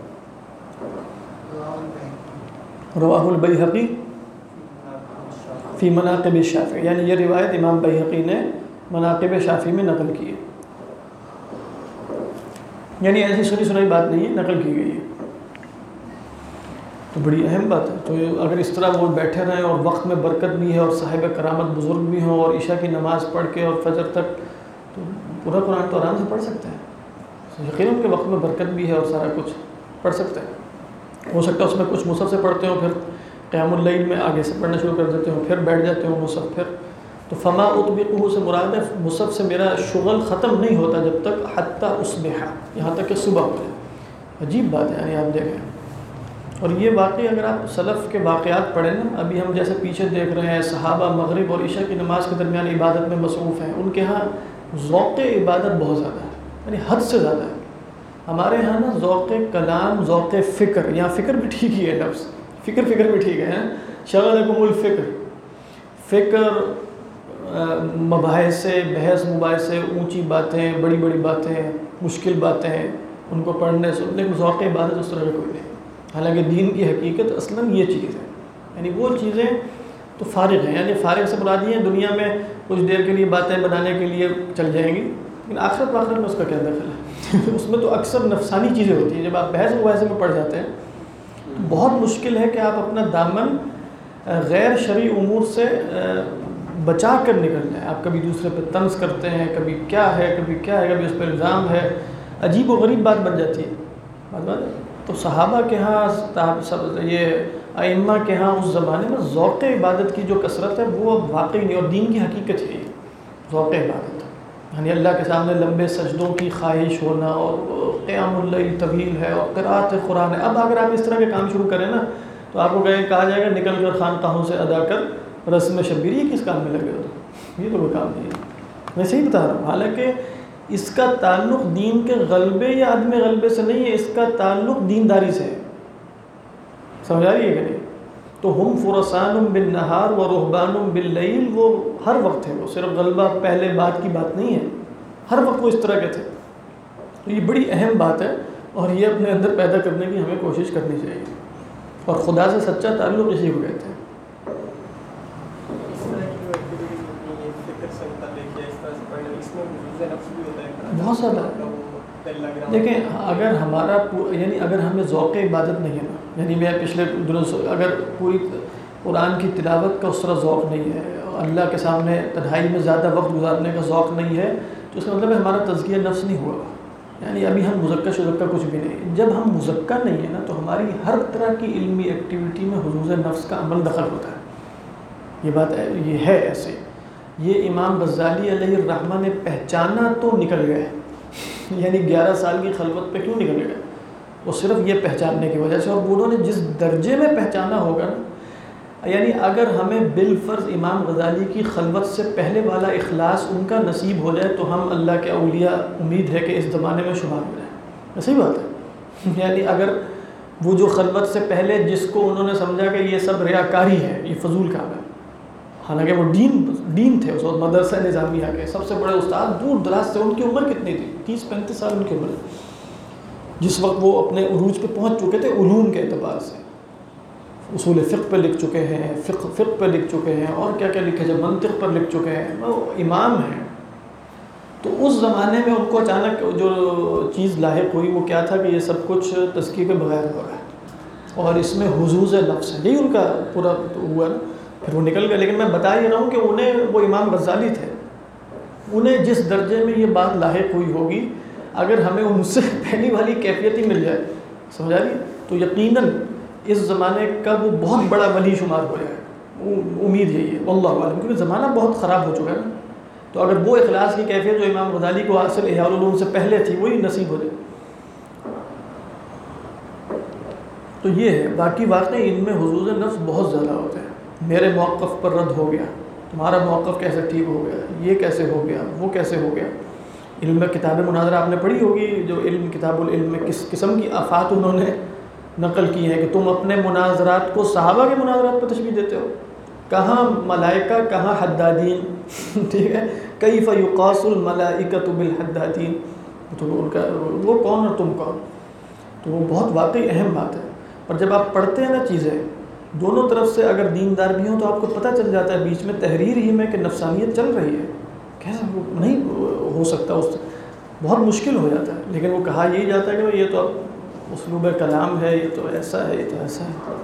رواہ البیہقی فی مناقب الشافعی، یعنی یہ روایت امام بیہقی نے مناقب شافعی میں نقل کی ہے، یعنی ایسی سنی سنائی بات نہیں ہے، نقل کی گئی ہے، تو بڑی اہم بات ہے۔ تو اگر اس طرح وہ بیٹھے رہیں اور وقت میں برکت بھی ہے اور صاحب کرامت بزرگ بھی ہوں اور عشاء کی نماز پڑھ کے اور فجر تک، تو پورا قرآن تو آرام سے پڑھ سکتے ہیں، یقیناً کے وقت میں برکت بھی ہے اور سارا کچھ پڑھ سکتے ہیں۔ ہو سکتا ہے اس میں کچھ مصحف سے پڑھتے ہوں، پھر قیام اللیل میں آگے سے پڑھنا شروع کر دیتے ہوں، پھر بیٹھ جاتے ہوں مصحف، پھر تو فما اطبقہ سے مراد ہے مصحف سے میرا شغل ختم نہیں ہوتا جب تک حتی اصبح، یہاں تک کہ صبح ہو جائے۔ عجیب بات ہے، یعنی آپ دیکھیں، اور یہ واقعی اگر آپ سلف کے واقعات پڑھیں نا، ابھی ہم جیسے پیچھے دیکھ رہے ہیں صحابہ مغرب اور عشاء کی نماز کے درمیان عبادت میں مصروف ہیں، ان کے ہاں ذوق عبادت بہت زیادہ ہے، یعنی حد سے زیادہ ہے۔ ہمارے ہاں نا ذوق کلام، ذوق فکر، یہاں فکر بھی ٹھیک ہی ہے لفظ، فکر بھی ٹھیک ہے، شغلکم الفکر، فکر، مباحث، بحث مباحثے، اونچی باتیں، بڑی بڑی باتیں، مشکل باتیں، ان کو پڑھنے سننے میں ذوق عبادت اس طرح کا کوئی نہیں۔ حالانکہ دین کی حقیقت اصلاً یہ چیز ہے، یعنی وہ چیزیں تو فارغ ہیں، یعنی فارغ سے مراد یہ ہے دنیا میں کچھ دیر کے لیے باتیں بنانے کے لیے چل جائیں گی، لیکن آخرت واخرت میں اس کا کیا دخل ہے؟ اس میں تو اکثر نفسانی چیزیں ہوتی ہیں۔ جب آپ بحث مباحثے میں پڑھ جاتے ہیں تو بہت مشکل ہے کہ آپ اپنا دامن غیر شرعی امور سے بچا کر نکل جائیں۔ آپ کبھی دوسرے پہ طنز کرتے ہیں، کبھی کیا ہے، کبھی اس پہ الزام ہے، عجیب و غریب بات بن جاتی ہے۔ بات تو صحابہ کے ہاں، یہ ائمہ کے ہاں اس زمانے میں ذوق عبادت کی جو کثرت ہے وہ اب واقعی نہیں، اور دین کی حقیقت ہے ذوق عبادت، یعنی اللہ کے سامنے لمبے سجدوں کی خواہش ہونا، اور قیام اللیل طویل ہے، اور قرأت قرآن ہے۔ اب اگر آپ اس طرح کے کام شروع کریں نا تو آپ کو کہا جائے گا نکل کر خانقاہوں سے ادا کر رسم شبیر، یہ کس کام میں لگے ہو؟ یہ تو کوئی کام نہیں ہے، میں صحیح بتا رہا ہوں۔ حالانکہ اس کا تعلق دین کے غلبے یا عدم غلبے سے نہیں ہے، اس کا تعلق دینداری سے ہے، سمجھ آ رہی ہے کہ نہیں؟ تو ہم فرسان بالنہار و رہبان باللیل، وہ ہر وقت ہے، وہ صرف غلبہ پہلے بات کی بات نہیں ہے، ہر وقت وہ اس طرح کے تھے۔ تو یہ بڑی اہم بات ہے، اور یہ اپنے اندر پیدا کرنے کی ہمیں کوشش کرنی چاہیے، اور خدا سے سچا تعلق اسی کو کہتے ہیں۔ بہت زیادہ دیکھیں، اگر ہمارا یعنی اگر ہمیں ذوق عبادت نہیں ہے نا، یعنی میں پچھلے دنوں سے اگر پوری قرآن کی تلاوت کا اس طرح ذوق نہیں ہے، اللہ کے سامنے تنہائی میں زیادہ وقت گزارنے کا ذوق نہیں ہے، تو اس کا مطلب ہے ہمارا تزکیہ نفس نہیں ہوا، یعنی ابھی ہم مزکہ شزکہ کچھ بھی نہیں۔ جب ہم مزکہ نہیں ہے نا تو ہماری ہر طرح کی علمی ایکٹیویٹی میں حضوظ نفس کا عمل دخل ہوتا ہے، یہ بات ہے، یہ ہے ایسے۔ یہ امام غزالی علیہ الرحمہ نے پہچانا تو نکل گئے، یعنی 11 سال کی خلوت پہ کیوں نکل گئے؟ وہ صرف یہ پہچاننے کی وجہ سے، اور بوڑھوں نے جس درجے میں پہچانا ہوگا نا، یعنی اگر ہمیں بالفرض امام غزالی کی خلوت سے پہلے والا اخلاص ان کا نصیب ہو جائے تو ہم اللہ کے اولیاء امید ہے کہ اس زمانے میں شمار ہو جائیں، صحیح بات ہے۔ یعنی اگر وہ جو خلوت سے پہلے جس کو انہوں نے سمجھا کہ یہ سب ریاکاری ہے، یہ فضول کام ہے، حالانکہ وہ دین تھے، اس وقت مدرسہ نظامیہ کے سب سے بڑے استاد دور دراز سے، ان کی عمر کتنی تھی؟ 30-35 سال ان کی عمر، جس وقت وہ اپنے عروج پہ پہنچ چکے تھے علوم کے اعتبار سے، اصول فقہ پہ لکھ چکے ہیں، فقہ پہ لکھ چکے ہیں، اور کیا کیا لکھے، جب منطق پر لکھ چکے ہیں، وہ امام ہیں۔ تو اس زمانے میں ان کو اچانک جو چیز لاحق ہوئی وہ کیا تھا کہ یہ سب کچھ تزکیے کے بغیر ہو رہا ہے، اور اس میں حظوظ نفس ہے، یہی ان کا پورا ہوا نا، پھر وہ نکل گئے۔ لیکن میں بتا یہ رہا ہوں کہ انہیں، وہ امام غزالی تھے، انہیں جس درجے میں یہ بات لاحق ہوئی ہوگی، اگر ہمیں ان سے پہلی والی کیفیت ہی مل جائے، سمجھا رہی، تو یقیناً اس زمانے کا وہ بہت بڑا ولی شمار ہو جائے، امید یہی ہے واللہ عالم، کیونکہ زمانہ بہت خراب ہو چکا ہے نا۔ تو اگر وہ اخلاص کی کیفیت جو امام غزالی کو حاصل احیاء العلوم سے پہلے تھی وہی نصیب ہو جائے تو یہ ہے۔ باقی واقعی ان میں حظوظ نفس بہت زیادہ ہوتے ہیں، میرے موقف پر رد ہو گیا، تمہارا موقف کیسے ٹھیک ہو گیا، یہ کیسے ہو گیا، وہ کیسے ہو گیا۔ علم میں کتاب مناظرہ آپ نے پڑھی ہوگی، جو علم کتاب العلم میں کس قسم کی آفات انہوں نے نقل کی ہے کہ تم اپنے مناظرات کو صحابہ کے مناظرات پر تشبیہ دیتے ہو، کہاں ملائکہ کہاں حدادین، ٹھیک ہے، کیف یقاس الملائکۃ بالحدادین، تو ان کا وہ کون اور تم کون، تو وہ بہت واقعی اہم بات ہے۔ اور جب آپ پڑھتے ہیں نا چیزیں دونوں طرف سے، اگر دیندار بھی ہوں تو آپ کو پتہ چل جاتا ہے بیچ میں تحریر ہی میں کہ نفسانیت چل رہی ہے، کیسے نہیں ہو سکتا، اس بہت مشکل ہو جاتا ہے۔ لیکن وہ کہا یہی جاتا ہے کہ یہ تو اب اسلوب کلام ہے، یہ تو ایسا ہے، یہ تو ایسا ہے۔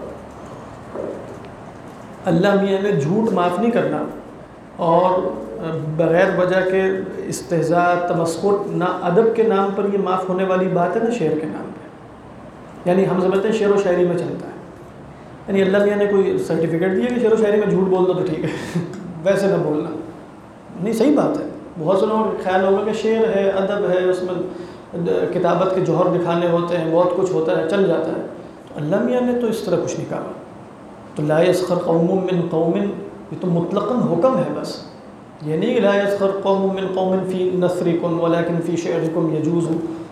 اللہ میاں نے جھوٹ معاف نہیں کرنا، اور بغیر وجہ کے استہزاء، تمسخر، نہ ادب کے نام پر یہ معاف ہونے والی بات ہے، نہ شعر کے نام پہ، یعنی ہم سمجھتے ہیں شعر و شاعری میں چلتا ہے، یعنی اللہ میاں نے کوئی سرٹیفکیٹ دیا کہ شعر و شاعری میں جھوٹ بول دو تو ٹھیک ہے ویسے نہ بولنا، نہیں صحیح بات ہے۔ بہت سے لوگوں کا خیال ہوگا کہ شعر ہے، ادب ہے، اس میں کتابت کے جوہر دکھانے ہوتے ہیں، بہت کچھ ہوتا ہے، چل جاتا ہے، تو اللہ میاں نے تو اس طرح کچھ نہیں کہا۔ تو لا یسخر قوم من قوم، یہ تو مطلقاً حکم ہے، بس یہ نہیں کہ لا یسخر قوم من قوم فی نثرکم ولکن فی شعرکم یجوز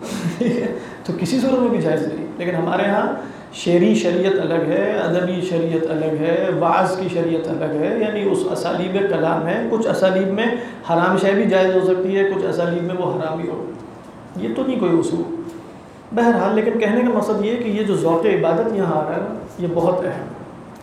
تو کسی صورت میں بھی جائز نہیں۔ لیکن ہمارے ہاں شعری شریعت الگ ہے، ادبی شریعت الگ ہے، وعظ کی شریعت الگ ہے، یعنی اس اسالیب کلام ہے، کچھ اسالیب میں حرام شے بھی جائز ہو سکتی ہے، کچھ اسالیب میں وہ حرام بھی ہو، یہ تو نہیں کوئی اصول۔ بہرحال لیکن کہنے کا مقصد یہ ہے کہ یہ جو ذوق عبادت یہاں آ رہا ہے نا، یہ بہت اہم ہے۔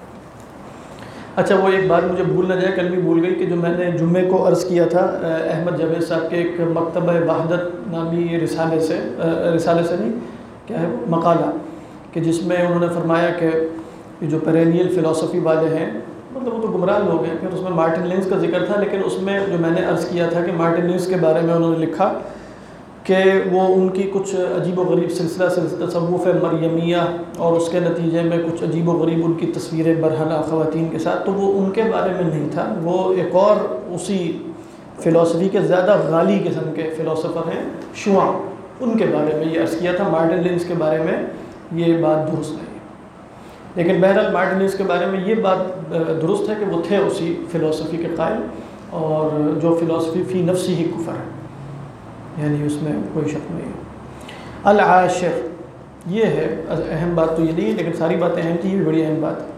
اچھا وہ ایک بات مجھے بھول نہ جائے، کل بھی بھول گئی، کہ جو میں نے جمعے کو عرض کیا تھا احمد جاوید صاحب کے ایک مکتبہ وحدت نامی رسالے سے نہیں کیا ہے وہ مقالہ، کہ جس میں انہوں نے فرمایا کہ یہ جو پیرینیل فلسفی والے ہیں، مطلب وہ تو گمراہ لوگ ہیں، پھر اس میں مارٹن لینز کا ذکر تھا، لیکن اس میں جو میں نے عرض کیا تھا کہ مارٹن لینز کے بارے میں انہوں نے لکھا کہ وہ ان کی کچھ عجیب و غریب سلسلہ تصوف مریمیہ اور اس کے نتیجے میں کچھ عجیب و غریب ان کی تصویریں برہنہ خواتین کے ساتھ، تو وہ ان کے بارے میں نہیں تھا، وہ ایک اور اسی فلسفی کے زیادہ غالی قسم کے فلسفر ہیں شواں، ان کے بارے میں یہ عرض کیا تھا۔ مارٹن لینز کے بارے میں یہ بات درست نہیں ہے، لیکن بہرحال مارٹن لینز کے بارے میں یہ بات درست ہے کہ وہ تھے اسی فلسفی کے قائل، اور جو فلسفی فی نفسی ہی کفر ہے، یعنی اس میں کوئی شک نہیں ہے۔ العاشر، یہ ہے اہم بات، تو یہ نہیں ہے لیکن ساری باتیں اہم تھی، یہ بھی بڑی اہم بات ہے۔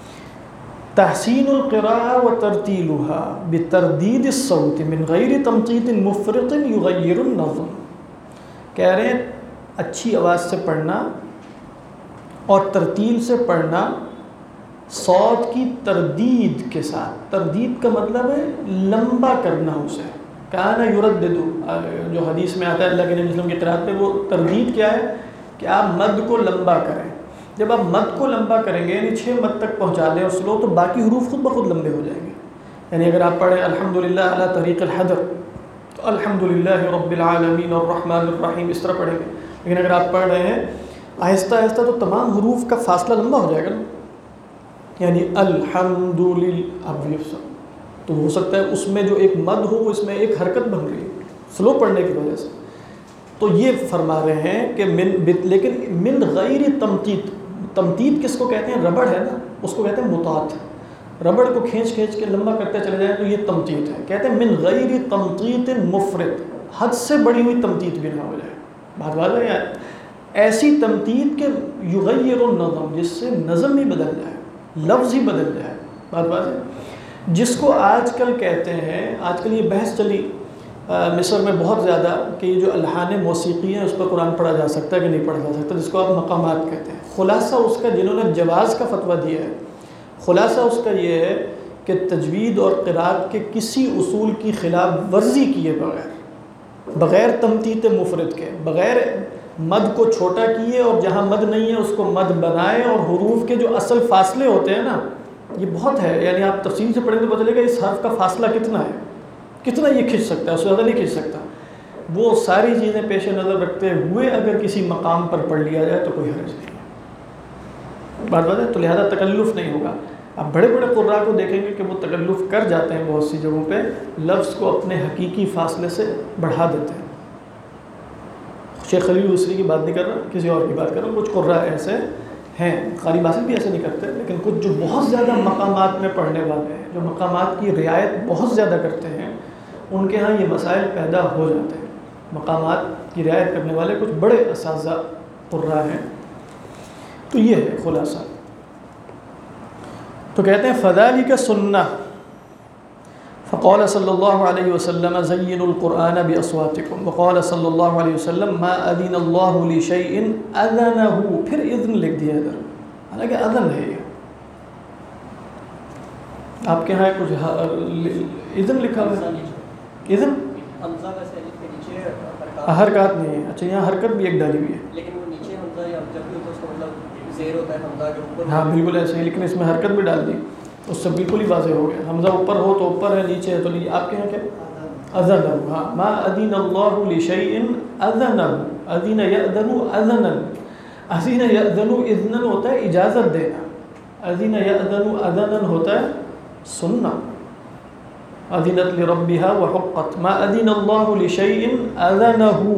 تحسین القراءة وترتیلها بتردید الصوت من غیر تمطیط مفرط یغیر النظم، کہہ رہے ہیں اچھی آواز سے پڑھنا اور ترتیل سے پڑھنا، صوت کی تردید کے ساتھ، تردید کا مطلب ہے لمبا کرنا اسے، کان یردد، جو حدیث میں آتا ہے اللہ کے نبی صلی اللہ علیہ وسلم کی قرات میں، وہ تردید کیا ہے کہ آپ مد کو لمبا کریں۔ جب آپ مد کو لمبا کریں گے، یعنی 6 مد تک پہنچا دیں اور سلو، تو باقی حروف خود بخود لمبے ہو جائیں گے۔ یعنی اگر آپ پڑھیں الحمدللہ علی طریق الحدر، تو الحمدللہ رب العالمین الرحمن الرحیم اس طرح پڑھیں گے، لیکن اگر آپ پڑھ رہے ہیں آہستہ آہستہ تو تمام حروف کا فاصلہ لمبا ہو جائے گا نا، یعنی الحمدللہ، اب یہ تو ہو سکتا ہے اس میں جو ایک مد ہو، اس میں ایک حرکت بن رہی ہے سلو پڑھنے کی وجہ سے، تو یہ فرما رہے ہیں کہ لیکن من غیر تمطیط، تمطیط کس کو کہتے ہیں؟ ربڑ ہے نا، اس کو کہتے ہیں مطاط، ربڑ کو کھینچ کے لمبا کرتے چلے جائیں تو یہ تمطیط ہے، کہتے ہیں من غیر تمطیط مفرط، حد سے بڑی ہوئی تمطیط بھی نہ ہو جائے، بات واضح ہے یار، ایسی تمطیط کہ یغیر النظم، جس سے نظم ہی بدل جائے، لفظ ہی بدل جائے، بات واضح ہے۔ جس کو آج کل کہتے ہیں، آج کل یہ بحث چلی مصر میں بہت زیادہ کہ یہ جو الحان موسیقی ہیں اس پر قرآن پڑھا جا سکتا ہے کہ نہیں پڑھا جا سکتا، جس کو آپ مقامات کہتے ہیں۔ خلاصہ اس کا، جنہوں نے جواز کا فتویٰ دیا ہے، خلاصہ اس کا یہ ہے کہ تجوید اور قرات کے کسی اصول کی خلاف ورزی کیے بغیر تمطیط مفرد کے، بغیر مد کو چھوٹا کیے اور جہاں مد نہیں ہے اس کو مد بنائے، اور حروف کے جو اصل فاصلے ہوتے ہیں نا، یہ بہت ہے، یعنی آپ تفصیل سے پڑھیں تو پتہ چلے گا اس حرف کا فاصلہ کتنا ہے، کتنا یہ کھنچ سکتا ہے، اس سے زیادہ نہیں کھنچ سکتا، وہ ساری چیزیں پیش نظر رکھتے ہوئے اگر کسی مقام پر پڑھ لیا جائے تو کوئی حرج نہیں ہے، بات بات ہے، تو لہذا تکلف نہیں ہوگا۔ اب بڑے بڑے قراء کو دیکھیں گے کہ وہ تکلف کر جاتے ہیں بہت سی جگہوں پہ، لفظ کو اپنے حقیقی فاصلے سے بڑھا دیتے ہیں۔ شیخ خلیل الحصری کی بات نہیں کر رہا، کسی اور کی بات کر رہا ہوں، کچھ قراء ایسے ہیں، قاری باسط بھی ایسے نہیں کرتے، لیکن کچھ جو بہت زیادہ مقامات میں پڑھنے والے ہیں، جو مقامات کی رعایت بہت زیادہ کرتے ہیں، ان کے ہاں یہ مسائل پیدا ہو جاتے ہیں۔ مقامات کی رعایت کرنے والے کچھ بڑے اساتذہ قراء ہیں، تو یہ ہے خلاصہ۔ تو کہتے ہیں فذالک سنہ، فقال صلی اللہ علیہ وسلم زینوا القرآن باصواتکم، وقال صلی اللہ علیہ وسلم ما اذن اللہ لشیء اذنہ، پھر اذن لکھ دیا ادھر، حالانکہ اذن ہے یہ، آپ کے ہاں کچھ اذن لکھا ہوا ہے، اذن حرکات نہیں ہے، اچھا یہاں حرکت بھی ایک ڈالی ہوئی ہے، لیکن وہ نیچے حمزہ یا جب بھی ہوتا ہے اس کا مطلب زیر ہوتا ہے حمزہ کے اوپر، ہاں بالکل ایسے ہی، لیکن اس میں حرکت بھی ڈال دی، اس سے بالکل ہی واضح ہو گیا، حمزہ اوپر ہو تو اوپر ہے، نیچے ہے تو نیچے۔ آپ کے یہاں کیا اذن، ہاں ما اذن اللہ لشیء اذنہ، اذن یأذن اذنا، اذین یأذن اذنن ہوتا ہے اجازت دینا، اذین یأذن اذنن ہوتا ہے سننا. اذنت لربها وحقت ما اذن اللہ لشیء اذنہ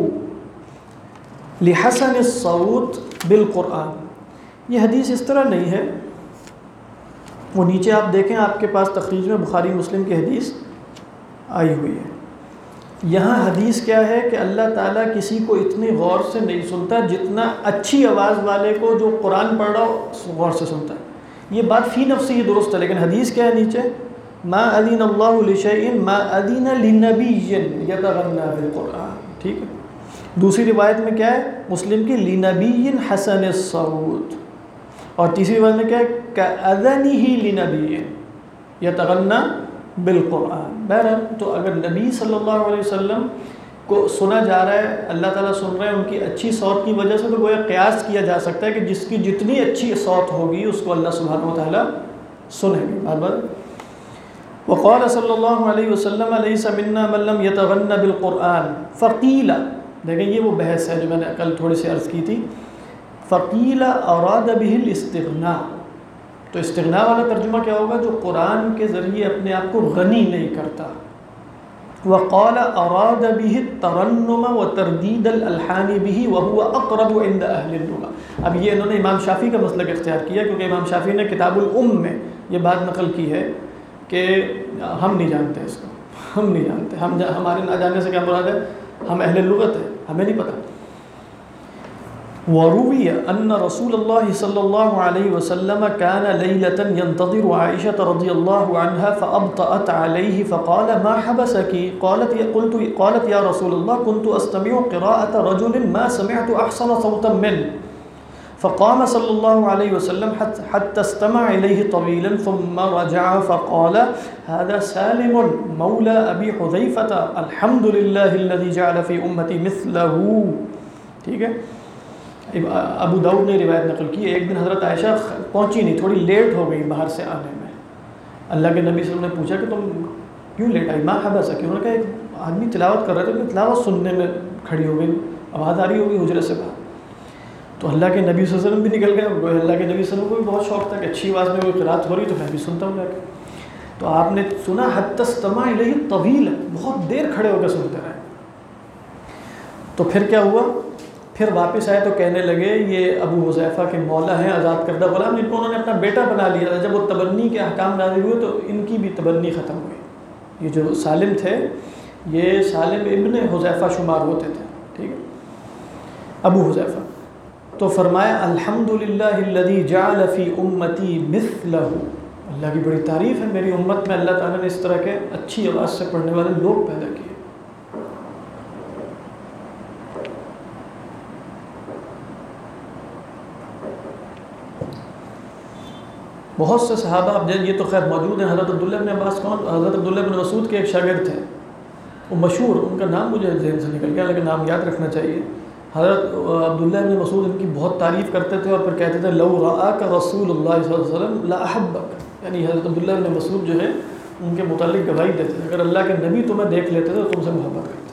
لحسن الصوت بالقرآن. یہ حدیث اس طرح نہیں ہے، وہ نیچے آپ دیکھیں آپ کے پاس تخریج میں بخاری مسلم کی حدیث آئی ہوئی ہے. یہاں حدیث کیا ہے کہ اللہ تعالیٰ کسی کو اتنی غور سے نہیں سنتا جتنا اچھی آواز والے کو جو قرآن پڑھ رہا ہو غور سے سنتا ہے. یہ بات فی نفسی درست ہے، لیکن حدیث کیا ہے نیچے؟ ما اذن اللہ لشیء ما اذن لنبی یتغنی بالقرآن. ٹھیک ہے. دوسری روایت میں کیا ہے مسلم کی لنبی حسن الصوت، اور تیسری روایت میں کیا ہے کأذنہ لنبی یتغنی بالقرآن. بہرحال تو اگر نبی صلی اللہ علیہ وسلم کو سنا جا رہا ہے، اللہ تعالیٰ سن رہے ہیں ان کی اچھی صوت کی وجہ سے، تو گویا قیاس کیا جا سکتا ہے کہ جس کی جتنی اچھی صوت ہوگی اس کو اللہ سبحانہ و تعالیٰ سنیں گے. بار وقال صلی اللہ علیہ وسلم لیس منا من لم یتغنی بالقرآن فقیل، دیکھیں یہ وہ بحث ہے جو میں نے کل تھوڑی سی عرض کی تھی. فقیل اراد به الاستغناء، تو استغنا والا ترجمہ کیا ہوگا؟ جو قرآن کے ذریعے اپنے آپ کو غنی نہیں کرتا. وقال اراد به الترنم وتردید الالحان به وهو اقرب عند اهل اللغة. اب یہ انہوں نے امام شافعی کا مسلک اختیار کیا، کیونکہ امام شافعی نے کتاب الام میں یہ بات نقل کی ہے کہ ہم نہیں جانتے اس کو، ہم نہیں جانتے، ہمارے نہ جاننے سے کیا مراد ہے؟ ہم اہل لغت ہیں، ہمیں نہیں پتہ. وروي أن رسول الله صلى الله عليه وسلم كان ليلة ينتظر عائشة رضي الله عنها فأبطأت عليه فقال ما حبسك؟ قالت يا رسول الله كنت أستمع قراءة رجل ما سمعت أحسن صوتا منه. فقام صلى الله عليه وسلم حتى استمع إليه طويلا ثم رجع فقال هذا سالم مولى أبي حذيفة الحمد لله الذي جعل في أمتي مثله. ٹھیک ہے. ابو داؤد نے روایت نقل کی ایک دن حضرت عائشہ پہنچی نہیں، تھوڑی لیٹ ہو گئی باہر سے آنے میں. اللہ کے نبی صلی اللہ علیہ وسلم نے پوچھا کہ تم کیوں لیٹ آئی؟ ما حبسک؟ انہوں نے کہا ایک آدمی تلاوت کر رہے تھے، تلاوت سننے میں کھڑی ہو گئی، آواز آ رہی ہوگی حجرے سے باہر. تو اللہ کے نبی صلی اللہ علیہ وسلم بھی نکل گئے. اللہ کے نبی صلی اللہ علیہ وسلم کو بھی بہت شوق تھا کہ اچھی آواز میں کوئی قرات ہو رہی تو میں بھی سنتا ہوں جا کے. تو آپ نے سنا حتی استمع الیہ طویلا، بہت دیر کھڑے ہو کے سنتے رہے. تو پھر کیا ہوا؟ پھر واپس آئے تو کہنے لگے یہ ابو حذیفہ کے مولا ہیں، آزاد کردہ غلام، ان کو انہوں نے اپنا بیٹا بنا لیا تھا. جب وہ تبنی کے احکام نازل ہوئے تو ان کی بھی تبنی ختم ہوئی. یہ جو سالم تھے یہ سالم ابن حذیفہ شمار ہوتے تھے. ٹھیک ہے، ابو حذیفہ. تو فرمایا الحمدللہ الذی جعل فی امتی مثلہ، اللہ کی بڑی تعریف ہے، میری امت میں اللہ تعالیٰ نے اس طرح کے اچھی آواز سے پڑھنے والے لوگ پیدا کیے. بہت سے صحابہ، اب یہ تو خیر موجود ہیں. حضرت عبداللہ بن عباس کون؟ حضرت عبداللہ بن مسعود کے ایک شاگرد تھے، وہ مشہور، ان کا نام مجھے ذہن سے نکل گیا لیکن نام یاد رکھنا چاہیے. حضرت عبداللہ بن مسعود ان کی بہت تعریف کرتے تھے اور پھر کہتے تھے لو رآک رسول اللہ صلی اللہ علیہ وسلم لا احبک. یعنی حضرت عبداللہ بن مسعود جو ہے ان کے متعلق گواہی دیتے تھے اگر اللہ کے نبی تمہیں دیکھ لیتے تو تم سے محبت کرتے.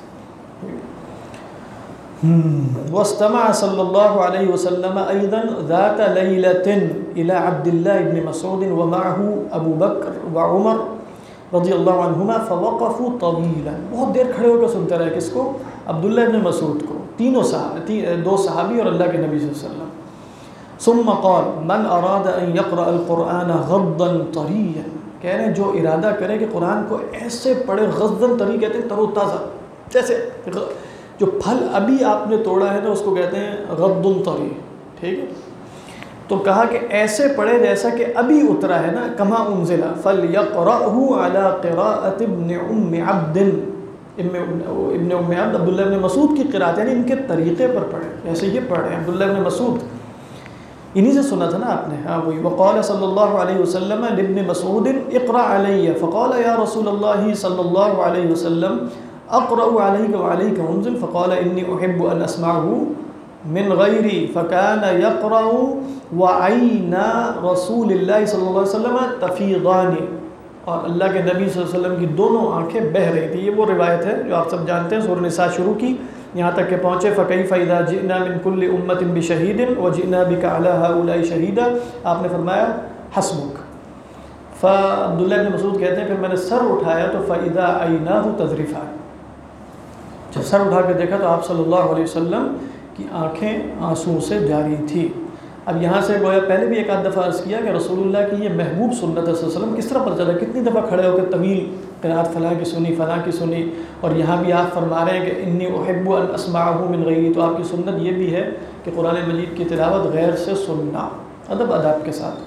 واستمع صلی اللہ علیہ وسلم ایضا ذات لیلۃ الی عبد اللہ بن مسعود ومعه ابو بکر وعمر رضی اللہ عنہما فوقفوا طویلا. بہت دیر کھڑے ہو کے سنتے رہے. کس کو؟ عبداللہ بن مسعود کو. تینوں صحابی، دو صحابی اور اللہ کے نبی صلی اللہ علیہ وسلم. ثم قال من اراد ان يقرأ القرآن غضا طريا، کہہ رہے ہیں جو ارادہ کرے کہ قرآن کو ایسے پڑھے، غضا طری کہتے ہیں تر و تازہ، جیسے جو پھل ابھی آپ نے توڑا ہے نا اس کو کہتے ہیں غض طری. ٹھیک ہے، تو کہا کہ ایسے پڑھے جیسا کہ ابھی اترا ہے نا. کما انزل فلیقرأہ علی قراءۃ ابن ام عبد، ابن ام عبد عبداللہ بن مسعود کی قرات، یعنی ان کے طریقے پر پڑھے جیسے یہ پڑھے عبداللہ بن مسعود. انہی سے سنا تھا نا آپ نے. ہاں وہی. وقال صلی اللہ علیہ وسلم لابن مسعود اقرأ علی فقال یا رسول اللہ صلی اللہ علیہ وسلم اقرأ علیک وعلیک انزل فقال انی احب ان اسمعه من غیری فکان یقرأ وعینا رسول اللہ صلی اللہ علیہ وسلم تفیضان، اور اللہ کے نبی صلی اللہ علیہ وسلم کی دونوں آنکھیں بہہ رہی تھی. یہ وہ روایت ہے جو آپ سب جانتے ہیں، سورہ نساء شروع کی یہاں تک کہ پہنچے فَكَيْفَ إِذَا جِئْنَا مِن كُلِّ أُمَّةٍ بِشَهِيدٍ وَجِئْنَا بِكَ عَلَى هَؤُلَاءِ شَهِيدًا، آپ نے فرمایا حسبک۔ فعبداللہ بن مسعود کہتے ہیں پھر میں نے سر اٹھایا تو فَإِذَا عَيْنَاهُ تَذْرِفَانِ، جب سر اٹھا کے دیکھا تو آپ صلی اللہ علیہ وسلم کی آنکھیں آنسو سے جاری تھی۔ اب یہاں سے گویا پہلے بھی ایک آدھ دفعہ عرض کیا کہ رسول اللہ کی یہ محبوب سنت ہے صلی اللہ علیہ وسلم کس طرح پتہ چلا، کتنی دفعہ کھڑے ہو کے طویل قرات فلاں کی سنی فلاں کی سنی، اور یہاں بھی آپ فرما رہے ہیں کہ انی احب ان اسمعہ من غیری، تو آپ کی سنت یہ بھی ہے کہ قرآن مجید کی تلاوت غیر سے سننا ادب اداب کے ساتھ۔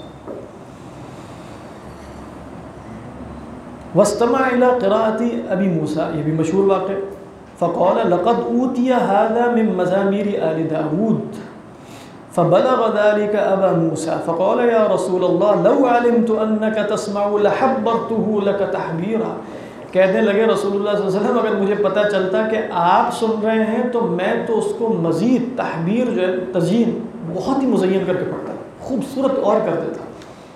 واستمع الى قراءة ابی موسیٰ، یہ بھی مشہور واقع، فقال لقد اوتی هذا من مزامیر آل داود فبلغ ذلك ابا موسیٰ فقال یا رسول اللہ لو علمت انك تسمع لحبرته لك تحبیرا، کہنے لگے رسول اللہ صلی اللہ علیہ وسلم اگر مجھے پتہ چلتا کہ آپ سن رہے ہیں تو میں تو اس کو مزید تحبیر جو ہے تزیین بہت ہی مزین کر کے پڑھتا، خوبصورت اور کر دیتا۔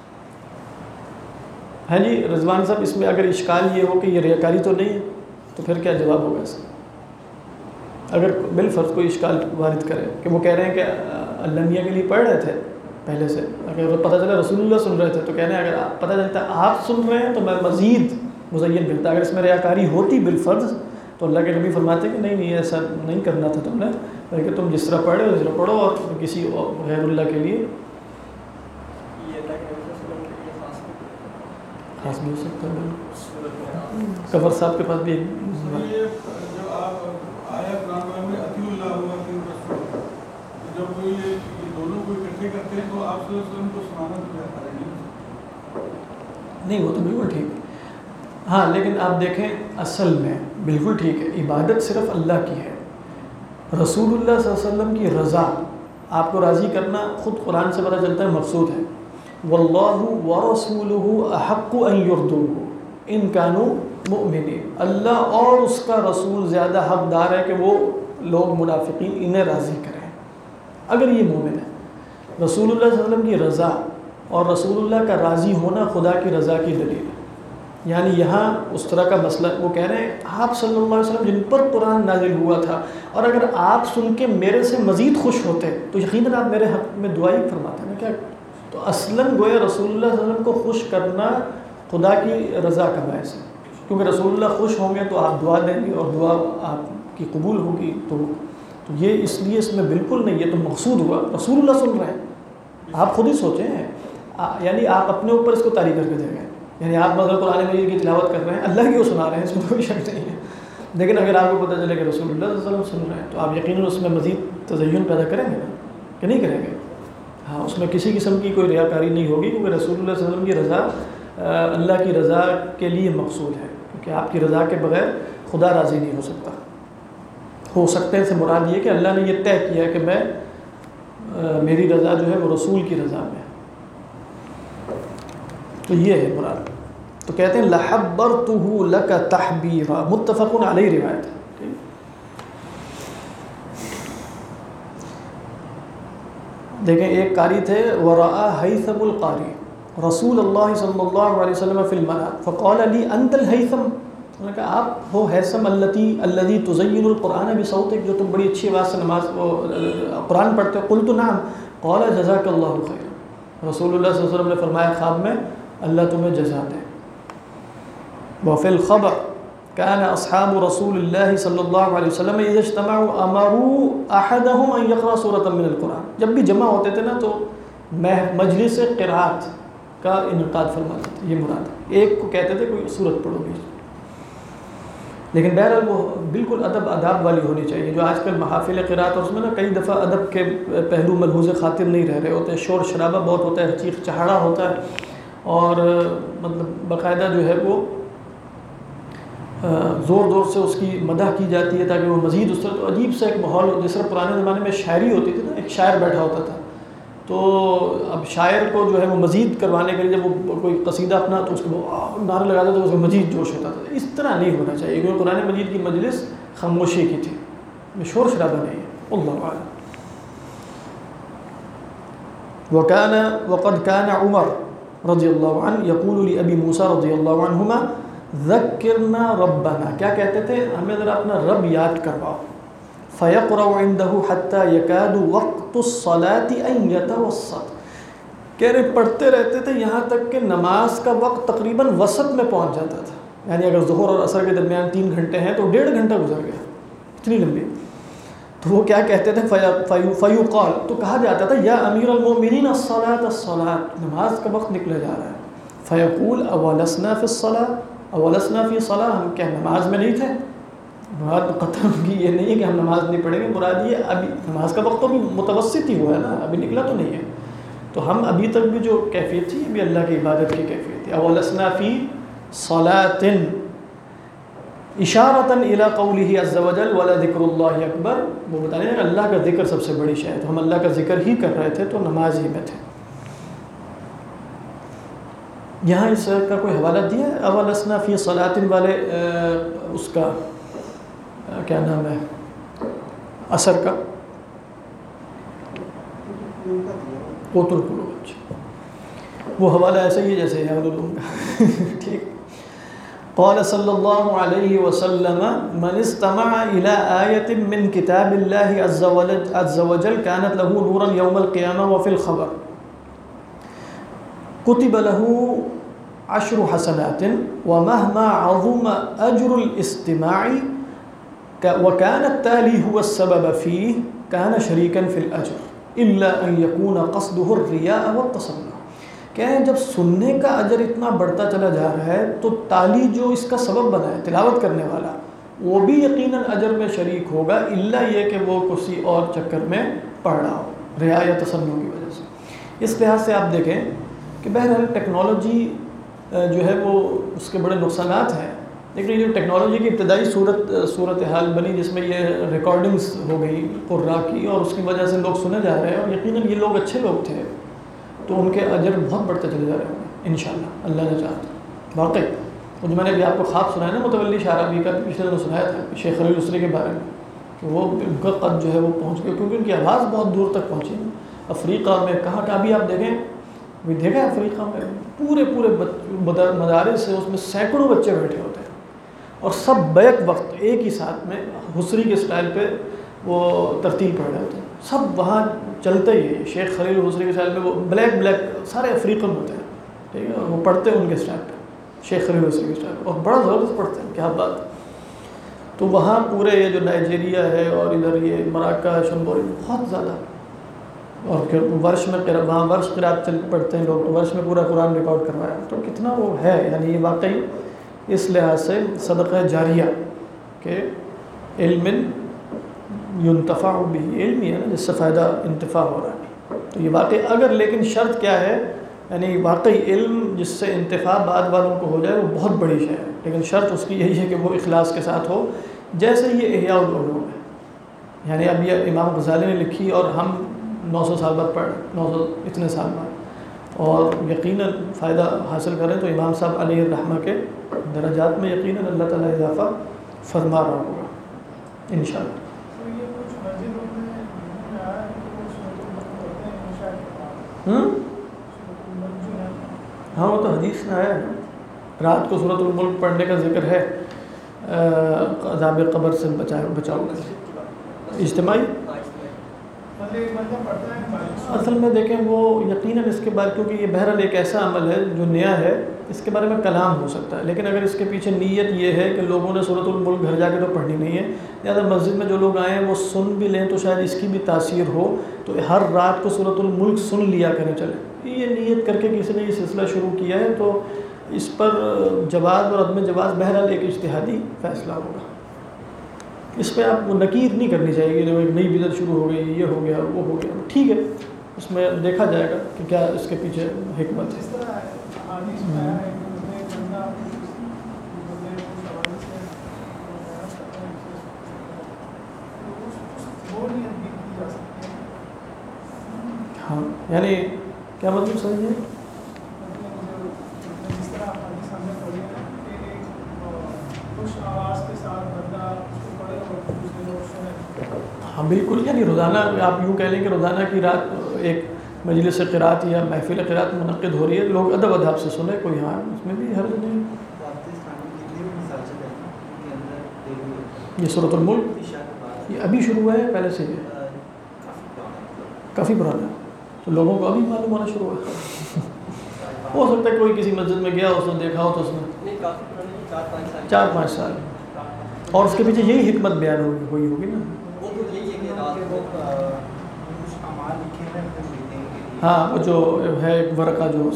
ہاں جی رضوان صاحب، اس میں اگر اشکال یہ ہو کہ یہ ریاکاری تو نہیں ہے تو پھر کیا جواب ہوگا اس کا؟ اگر بالفرض کوئی اشکال وارد کرے کہ وہ کہہ رہے ہیں کہ اللہ میاں کے لیے پڑھ رہے تھے پہلے سے، اگر پتہ چلا رسول اللہ سن رہے تھے تو کہنے اگر پتہ چلتا آپ سن رہے ہیں تو میں مزید مزین کرتا۔ اگر اس میں ریاکاری ہوتی بالفرض تو اللہ کے نبی فرماتے کہ نہیں ایسا نہیں کرنا تھا تم نے، بلکہ تم جس طرح پڑھے اس طرح پڑھو، اور کسی غیر اللہ کے لیے خاص بھی ہو سکتا ہے۔ کفر صاحب کے پاس بھی جب وہ یہ دونوں کو اکٹھے کرتے ہیں تو آپ صلی اللہ علیہ وسلم کو سنانا تو کیا کریں نہیں، وہ تو بالکل ٹھیک ہے۔ ہاں لیکن آپ دیکھیں اصل میں بالکل ٹھیک ہے، عبادت صرف اللہ کی ہے، رسول اللہ صلی اللہ علیہ وسلم کی رضا، آپ کو راضی کرنا خود قرآن سے پتہ چلتا ہے مقصود ہے۔ واللہ ورسولہ احق ان یرضوہ ان کانوا مؤمنین، اللہ اور اس کا رسول زیادہ حقدار ہے کہ وہ لوگ منافقین انہیں راضی کریں اگر یہ مومن ہے۔ رسول اللہ صلی اللہ علیہ وسلم کی رضا اور رسول اللہ کا راضی ہونا خدا کی رضا کی دلیل ہے۔ یعنی یہاں اس طرح کا مسئلہ وہ کہہ رہے ہیں آپ صلی اللہ علیہ وسلم جن پر قرآن نازل ہوا تھا، اور اگر آپ سن کے میرے سے مزید خوش ہوتے تو یقیناً آپ میرے حق میں دعا ہی فرماتے نا کیا؟ تو اصلاً گویا رسول اللہ صلی اللہ علیہ وسلم کو خوش کرنا خدا کی رضا کا باعث ہے، کیونکہ رسول اللہ خوش ہوں گے تو آپ دعا دیں گے اور دعا آپ کی قبول ہوگی۔ تو یہ اس لیے اس میں بالکل نہیں، یہ تو مقصود ہوا رسول اللہ سن رہے ہیں، آپ خود ہی سوچیں یعنی آپ اپنے اوپر اس کو طاری کر کے دیں گے، یعنی آپ مثلا قرآن مجید کی تلاوت کر رہے ہیں اللہ کی وہ سنا رہے ہیں، اس میں کوئی شک نہیں ہے، لیکن اگر آپ کو پتہ چلے کہ رسول اللہ صلی اللہ علیہ وسلم سن رہے ہیں تو آپ یقیناً اس میں مزید تزین پیدا کریں گے نا کہ نہیں کریں گے؟ ہاں اس میں کسی قسم کی کوئی ریاکاری نہیں ہوگی، کیونکہ رسول اللہ صلی اللہ علیہ وسلم کی رضا اللہ کی رضا کے لیے مقصود ہے، کیونکہ آپ کی رضا کے بغیر خدا راضی نہیں ہو سکتا۔ ہو سکتے ہیں سے مراد یہ کہ اللہ نے یہ طے کیا ہے کہ میں میری رضا جو ہے وہ رسول کی رضا میں ہے، تو یہ ہے مراد۔ تو کہتے ہیں لحبرتہ لک تحبیرا، متفق علیہ روایت ہے۔ دیکھیں ایک قاری تھے ورأى ہیثم القاری رسول اللہ صلی اللہ علیہ وسلم فی المنام فقال لی انت الہیثم، انہوں نے کہا آپ ہو ہیثم الذی تزین القرآن بصوتک، جو تم بڑی اچھی آواز سے نماز قرآن پڑھتے ہو، قلت نعم قال جزاک اللہ خیر، رسول اللہ صلی اللہ علیہ وسلم نے فرمایا خواب میں اللہ تمہیں جزا دے۔ وفی الخبر كان اصحاب رسول اللہ صلی اللہ علیہ وسلم اذا اجتمعوا امروا احدهم ان يقرأ سورة من القرآن، جب بھی جمع ہوتے تھے نا تو مجلس قرات کا انعقاد فرماتے تھے، یہ مراد ہے، ایک کو کہتے تھے کوئی سورت پڑھو گی، لیکن بہرحال وہ بالکل ادب آداب والی ہونی چاہیے۔ جو آج کل محافل قرات اور اس میں نا کئی دفعہ ادب کے پہلو ملحوظ خاطر نہیں رہ رہے ہوتے، شور شرابہ بہت ہوتا ہے، چیخ چہاڑا ہوتا ہے، اور مطلب باقاعدہ جو ہے وہ زور زور سے اس کی مدح کی جاتی ہے تاکہ وہ مزید اس طرح، تو عجیب سا ایک ماحول ہو، جس طرح پرانے زمانے میں شاعری ہوتی تھی نا، ایک شاعر بیٹھا ہوتا تھا، تو اب شاعر کو جو ہے وہ مزید کروانے کے لیے جب وہ کوئی قصیدہ اپنا تو اس کو نعرہ لگاتا تو اس میں مزید جوش ہوتا تھا۔ اس طرح نہیں ہونا چاہیے، کیونکہ قرآن مجید کی مجلس خاموشی کی تھی، میں شور شرابہ نہیں ہے۔ اللہ اعلم۔ وقد كان عمر رضی اللہ عنہ یقول لأبی موسیٰ رضی اللہ عنہما ذکرنا ربنا، کیا کہتے تھے؟ ہمیں ذرا اپنا رب یاد کرواؤ۔ فَيَقْرَأُ عِنْدَهُ حَتَّى يَكَادُ وَقْتُ الصَّلَاةِ أَنْ يَتَوَسَّطَ، کہہ رہے پڑھتے رہتے تھے یہاں تک کہ نماز کا وقت تقریباً وسط میں پہنچ جاتا تھا. یعنی اگر ظہر اور عصر کے درمیان 3 گھنٹے ہیں تو 1.5 گھنٹہ گزر گیا، اتنی لمبی. تو وہ کیا کہتے تھے، فیقال، تو کہا جاتا تھا یا امیر المؤمنین الصلاۃ الصلاۃ، نماز کا وقت نکلے جا رہا ہے. فیقول اولسنا فی الصلاۃ، اولسنا فی صلاۃ، ہم کیا نماز میں نہیں تھے؟ مراد قطع کی یہ نہیں ہے کہ ہم نماز نہیں پڑھیں گے، مراد یہ ابھی نماز کا وقت تو بھی متوسط ہی ہوا ہے نا، ابھی نکلا تو نہیں ہے. تو ہم ابھی تک بھی جو کیفیت تھی ابھی اللہ کی عبادت کی کیفیت تھی. اولسنا فی صلاۃ اشارۃ الی قولہ عز وجل ولذکر اللہ اکبر، وہ بتا رہے ہیں اللہ کا ذکر سب سے بڑی شے ہے، تو ہم اللہ کا ذکر ہی کر رہے تھے تو نماز ہی میں تھے. یہاں اس کا کوئی حوالہ دیا ہے اولسنا فی صلاۃ والے اس کا کیا نام ہے اثر کا؟ قوت القلوب. وہ حوالہ ایسا ہی ہے جیسے یاد العلوم کا. ٹھیک. قال صلی اللہ علیہ وسلم من استمع الى آیت من کتاب اللہ عز وجل كانت له نورا یوم القیامہ وفی الخبر کتب له 10 حسنات ومهما عظم اجر الاستماع وكان التالي هو السبب فيه كان شريكا في الاجر الا ان يكون قصده الرياء والتصنع. کہہ رہے ہیں جب سننے کا اجر اتنا بڑھتا چلا جا رہا ہے تو تالی جو اس کا سبب بنا ہے تلاوت کرنے والا وہ بھی یقیناً اجر میں شریک ہوگا، الا یہ کہ وہ کسی اور چکر میں پڑ رہا ہو ریا یا تصنع کی وجہ سے. اس لحاظ سے آپ دیکھیں کہ بہرحال ٹیکنالوجی جو ہے وہ اس کے بڑے نقصانات ہیں، لیکن یہ جو ٹیکنالوجی کی ابتدائی صورتحال بنی جس میں یہ ریکارڈنگز ہو گئی قراء کی اور اس کی وجہ سے لوگ سنے جا رہے ہیں، اور یقیناً یہ لوگ اچھے لوگ تھے تو ان کے اجر بہت بڑھتے چلے جا رہے ہوں گے انشاءاللہ، اللہ نے چاہا. واقعی وہ جو میں نے ابھی آپ کو خواب سنایا نا متولی شعرابی کا، پچھلے دنوں سنایا تھا شیخ خلیل الحصری کے بارے میں، کہ وہ ان کا قد جو ہے وہ پہنچ گیا کیونکہ ان کی آواز بہت دور تک پہنچی. افریقہ میں کہاں کا بھی آپ دیکھیں، بھی دیکھا ہے افریقہ میں پورے مدارس سے اس میں سینکڑوں بچے بیٹھے ہوتے ہیں اور سب بیک وقت ایک ہی ساتھ میں حصری کے سٹائل پہ وہ ترتیل پڑھ رہے ہوتے ہیں. سب وہاں چلتے ہی ہے. شیخ خلیل الحصری کے سٹائل میں وہ بلیک سارے افریقن ہوتے ہیں، ٹھیک ہے، اور وہ پڑھتے ہیں ان کے سٹائل پہ، شیخ خلیل الحصری کے سٹائل پہ، اور بڑا زبردست پڑھتے ہیں. کیا بات. تو وہاں پورے یہ جو نائجیریا ہے اور ادھر یہ مراکا شمبوری بہت زیادہ، اور پھر ورش میں وہاں ورش قرات پڑھتے ہیں لوگ، ورش میں پورا قرآن ریکارڈ کروایا. تو کتنا وہ ہے، یعنی یہ واقعی اس لحاظ سے صدقہ جاریہ کہ علم ينتفع به، علم ہی ہے نا جس سے فائدہ انتفاع ہو رہا ہے. تو یہ واقعی اگر، لیکن شرط کیا ہے، یعنی واقعی علم جس سے انتفاع بعد والوں کو ہو جائے وہ بہت بڑی شے ہے، لیکن شرط اس کی یہی ہے کہ وہ اخلاص کے ساتھ ہو. جیسے یہ احیاء العلوم ہے، یعنی اب یہ امام غزالی نے لکھی اور ہم 900 سال بعد پڑھ 900 اتنے سال بعد، اور یقیناً فائدہ حاصل کریں تو امام صاحب علیہ الرحمہ کے درجات میں یقیناً اللہ تعالیٰ اضافہ فرما رہا ہوگا انشاءاللہ. ہاں وہ تو حدیث میں آیا ہے، رات کو سورۃ الملک پڑھنے کا ذکر ہے عذاب قبر سے بچاؤ کا. اجتماعی اصل میں دیکھیں وہ یقیناً اس کے بارے، کیونکہ یہ بہرحال ایک ایسا عمل ہے جو نیا ہے، اس کے بارے میں کلام ہو سکتا ہے، لیکن اگر اس کے پیچھے نیت یہ ہے کہ لوگوں نے سورۃ الملک گھر جا کے تو پڑھنی نہیں ہے، لہٰذا مسجد میں جو لوگ آئے ہیں وہ سن بھی لیں تو شاید اس کی بھی تاثیر ہو، تو ہر رات کو سورۃ الملک سن لیا کریں. چلے یہ نیت کر کے کسی نے یہ سلسلہ شروع کیا ہے تو اس پر جواز اور عدم جواز بہرحال ایک اجتہادی فیصلہ ہوگا. اس پہ آپ کو نکیر نہیں کرنی چاہیے کہ ایک نئی بدعت شروع ہو گئی، یہ ہو گیا وہ ہو گیا. ٹھیک ہے، اس میں دیکھا جائے گا کہ کیا اس کے پیچھے حکمت ہے. ہاں یعنی کیا مطلب سمجھیے؟ ہاں بالکل، یعنی روزانہ آپ یوں کہہ لیں کہ روزانہ کی رات ایک مجلس قرات یا محفل قرات منعقد ہو رہی ہے، لوگ ادب اداب سے سنیں، کوئی ہاں اس میں بھی حرج نہیں. یہ سورۃ الملک یہ ابھی شروع ہوا ہے پہلے سے ہی ہے؟ کافی پرانا ہے، تو لوگوں کو ابھی معلوم ہونا شروع ہوا ہو سکتا ہے کوئی کسی مسجد میں گیا اس نے دیکھا ہو تو اس نے 4-5 سال، اور اس کے پیچھے یہی حکمت بیان ہوئی ہوگی نا. ہاں وہ جو ہے ایک ورقہ جو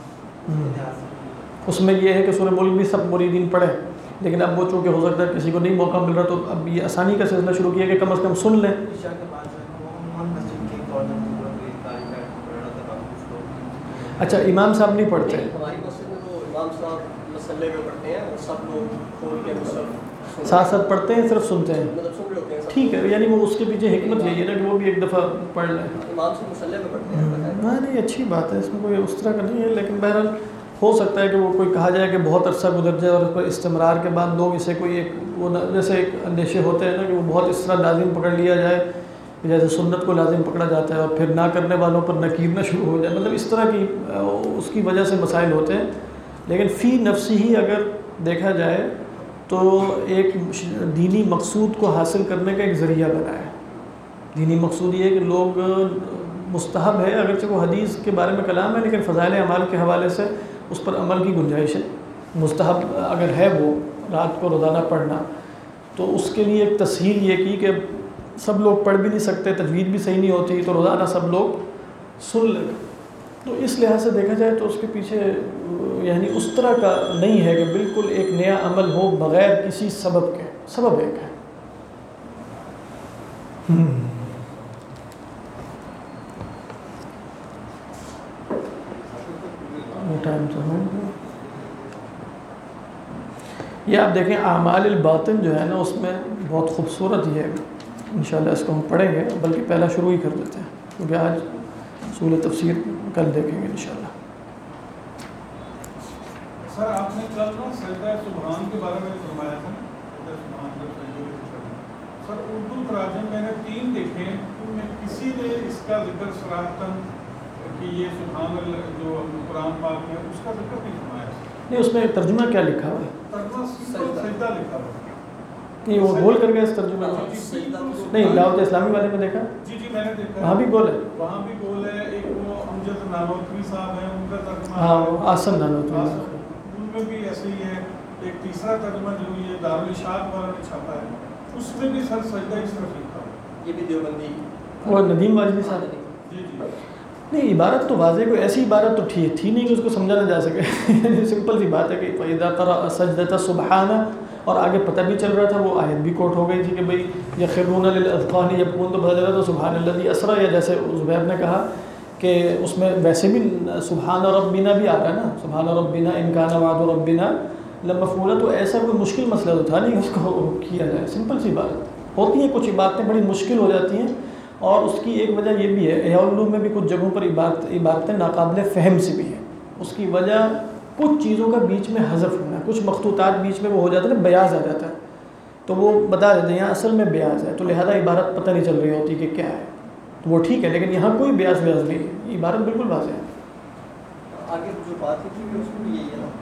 اس میں یہ ہے کہ سورہ ملک بھی سب مریدین پڑھے، لیکن اب وہ چونکہ ہو سکتا ہے کسی کو نہیں موقع مل رہا تو اب یہ آسانی کا سلسلہ شروع کیا کہ کم از کم سن لیں. اچھا امام صاحب نہیں پڑھتے؟ ہماری مسجد میں تو امام صاحب مسلے میں پڑھتے ہیں اور سب لوگ کھول کے ساتھ ساتھ پڑھتے ہیں صرف سنتے ہیں؟ مطلب سن رہے ہوتے ہیں. ٹھیک ہے، یعنی وہ اس کے پیچھے حکمت یہی ہے نا کہ وہ بھی ایک دفعہ پڑھ لیں. امام سے مسلے میں پڑھتے ہیں. ہاں نہیں اچھی بات ہے، اس میں کوئی اس طرح کا نہیں ہے، لیکن بہرحال ہو سکتا ہے کہ وہ کوئی کہا جائے کہ بہت عرصہ گزر جائے اور اس پر استمرار کے بعد لوگ اسے کوئی ایک وہ جیسے ایک اندیشے ہوتے ہیں نا کہ وہ بہت اس طرح لازم پکڑ لیا جائے جیسے سنت کو لازم پکڑا جاتا ہے اور پھر نہ کرنے والوں پر نکیر نہ شروع ہو جائے، مطلب اس طرح کی اس کی وجہ سے مسائل ہوتے ہیں. لیکن فی نفسی ہی اگر دیکھا جائے تو ایک دینی مقصود کو حاصل کرنے کا ایک ذریعہ بنا ہے. دینی مقصود یہ ہے کہ لوگ مستحب ہے، اگرچہ وہ حدیث کے بارے میں کلام ہے لیکن فضائل اعمال کے حوالے سے اس پر عمل کی گنجائش ہے. مستحب اگر ہے وہ رات کو روزانہ پڑھنا تو اس کے لیے ایک تسہیل یہ کی کہ سب لوگ پڑھ بھی نہیں سکتے، تجوید بھی صحیح نہیں ہوتی، تو روزانہ سب لوگ سن لیں. تو اس لحاظ سے دیکھا جائے تو اس کے پیچھے یعنی اس طرح کا نہیں ہے کہ بالکل ایک نیا عمل ہو بغیر کسی سبب کے. سبب ایک ہے. ٹائم تو ہو یہ آپ دیکھیں اعمال الباطن جو ہے نا اس میں بہت خوبصورت یہ ہے. انشاءاللہ اس کو ہم پڑھیں گے، بلکہ پہلا شروع ہی کر دیتے ہیں کیونکہ آج اصول تفسیر کل دیکھیں گے انشاءاللہ. سر آپ نے کل نا سجدہ سبحان کے بارے میں فرمایا تھا، سر اردو تراجم میں نے 3 دیکھے، ان میں کسی نے اس کا ذکر صراحتاً کہ یہ سبحان اللہ جو قرآن پاک میں اس کا ذکر نہیں فرمایا. نہیں اس میں ترجمہ کیا لکھا ہوا ہے؟ ترجمہ سجدہ لکھا ہوا ہے. نہیں وہ گول کر گیا اس ترجمے میں؟ نہیں دعوت اسلامی والے میں دیکھا؟ جی میں نے دیکھا وہاں بھی گول ہے. وہاں بھی گول ہے. ایک وہ امجد نانوتوی صاحب ہیں، ان کا ترجمہ ہاں وہ آسن نانوتوی، ان میں بھی ایسے ہی ہے. ایک تیسرا ترجمہ جو یہ دارالاشاعت والا نے چھاپا ہے، اس میں بھی سر سجدہ اس طرف لکھا ہے. یہ بھی دیوبندی وہ ندیم واجدی صاحب. جی نہیں عبارت تو واضح، کوئی ایسی عبارت تو تھی نہیں کہ اس کو سمجھا نہ جا سکے. سمپل سی بات ہے کہ فَإِذَا قَرَأَ سَجْدَةَ سُبْحَانَ، اور آگے پتہ بھی چل رہا تھا، وہ آیت بھی کوٹ ہو گئی تھی کہ بھئی يَخِرُّونَ لِلْأَذْقَانِ يَبْكُونَ، تو پتہ چل رہا تھا سبحان الذی اسریٰ، یا جیسے زبیر نے کہا کہ اس میں ویسے بھی سبحان ربنا بھی آ رہا ہے نا، سبحان ربنا ان کان وعد ربنا لمفعولا. تو ایسا کوئی مشکل مسئلہ تو تھا نہیں اس کو کیا جائے. سمپل سی بات ہوتی ہیں، کچھ عبارتیں بڑی مشکل ہو جاتی ہیں، اور اس کی ایک وجہ یہ بھی ہے احیاء العلوم میں بھی کچھ جگہوں پر عبارتیں ناقابل فہم سے بھی ہیں. اس کی وجہ کچھ چیزوں کا بیچ میں حذف ہونا، کچھ مخطوطات بیچ میں وہ ہو جاتے ہیں نا، بیاض آ جاتا ہے، تو وہ بتا دیتے ہیں یہاں اصل میں بیاض ہے، تو لہذا عبارت پتہ نہیں چل رہی ہوتی کہ کیا ہے، تو وہ ٹھیک ہے. لیکن یہاں کوئی بیاض نہیں ہے، یہ عبارت بالکل واضح ہے. آگے جو بات کی تھی اس میں یہی ہے نا،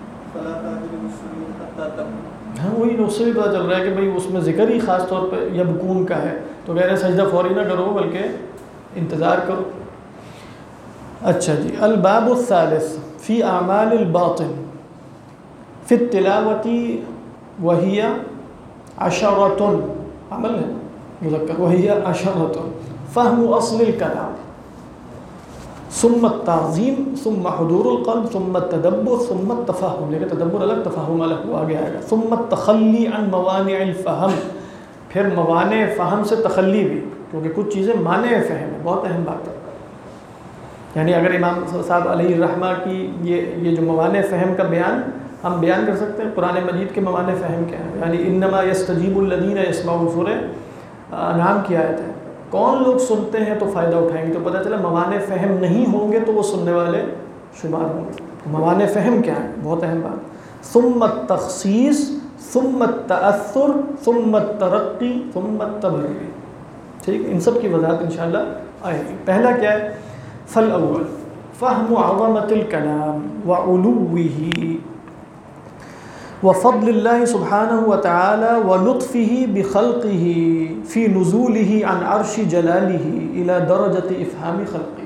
ہاں وہی اس سے بھی پتہ چل رہا ہے کہ بھئی اس میں ذکر ہی خاص طور پہ یبکون کا ہے، تو کہہ رہے ہیں سجدہ فوری نہ کرو بلکہ انتظار کرو. اچھا جی، الباب الثالث فی اعمال الباطن فی التلاوۃ وہی عشرۃ، عمل ہے مذکر، وہی عشرۃ، فہم اصل الکلام ثم التعظیم ثم حضور القلب ثم التدبر ثم التفہم. لیکن تدبر الگ، تفہم الگ، وہ آگے آئے گا. ثم التخلی عن موانع الفہم، پھر موانع فہم سے تخلی بھی، کیونکہ کچھ چیزیں مانع فہم ہے، بہت اہم بات ہے. یعنی اگر امام صاحب علیہ الرحمہ کی یہ جو موانع فہم کا بیان ہم بیان کر سکتے ہیں، قرآن مجید کے موانع فہم کیا ہے. یعنی انما یستجیب الذین یسمعون، سورہ انعام کی آیت ہے، کون لوگ سنتے ہیں تو فائدہ اٹھائیں گے. تو پتہ چلا موانع فہم نہیں ہوں گے تو وہ سننے والے شمار ہوں گے. موانع فہم کیا ہے، بہت اہم بات. ثم التخصیص ثم التأثر ثم الترقی ثم التبرئی. ٹھیک، ان سب کی وضاحت انشاءاللہ آئے گی. پہلا کیا ہے؟ فالاول فہم عظمت الکلام وعلوہ وفضل اللہ سبحانہ وتعالی ولطفہ بخلقہ فی نزولہ عن عرش جلالہ الی درجۃ افہام خلقہ.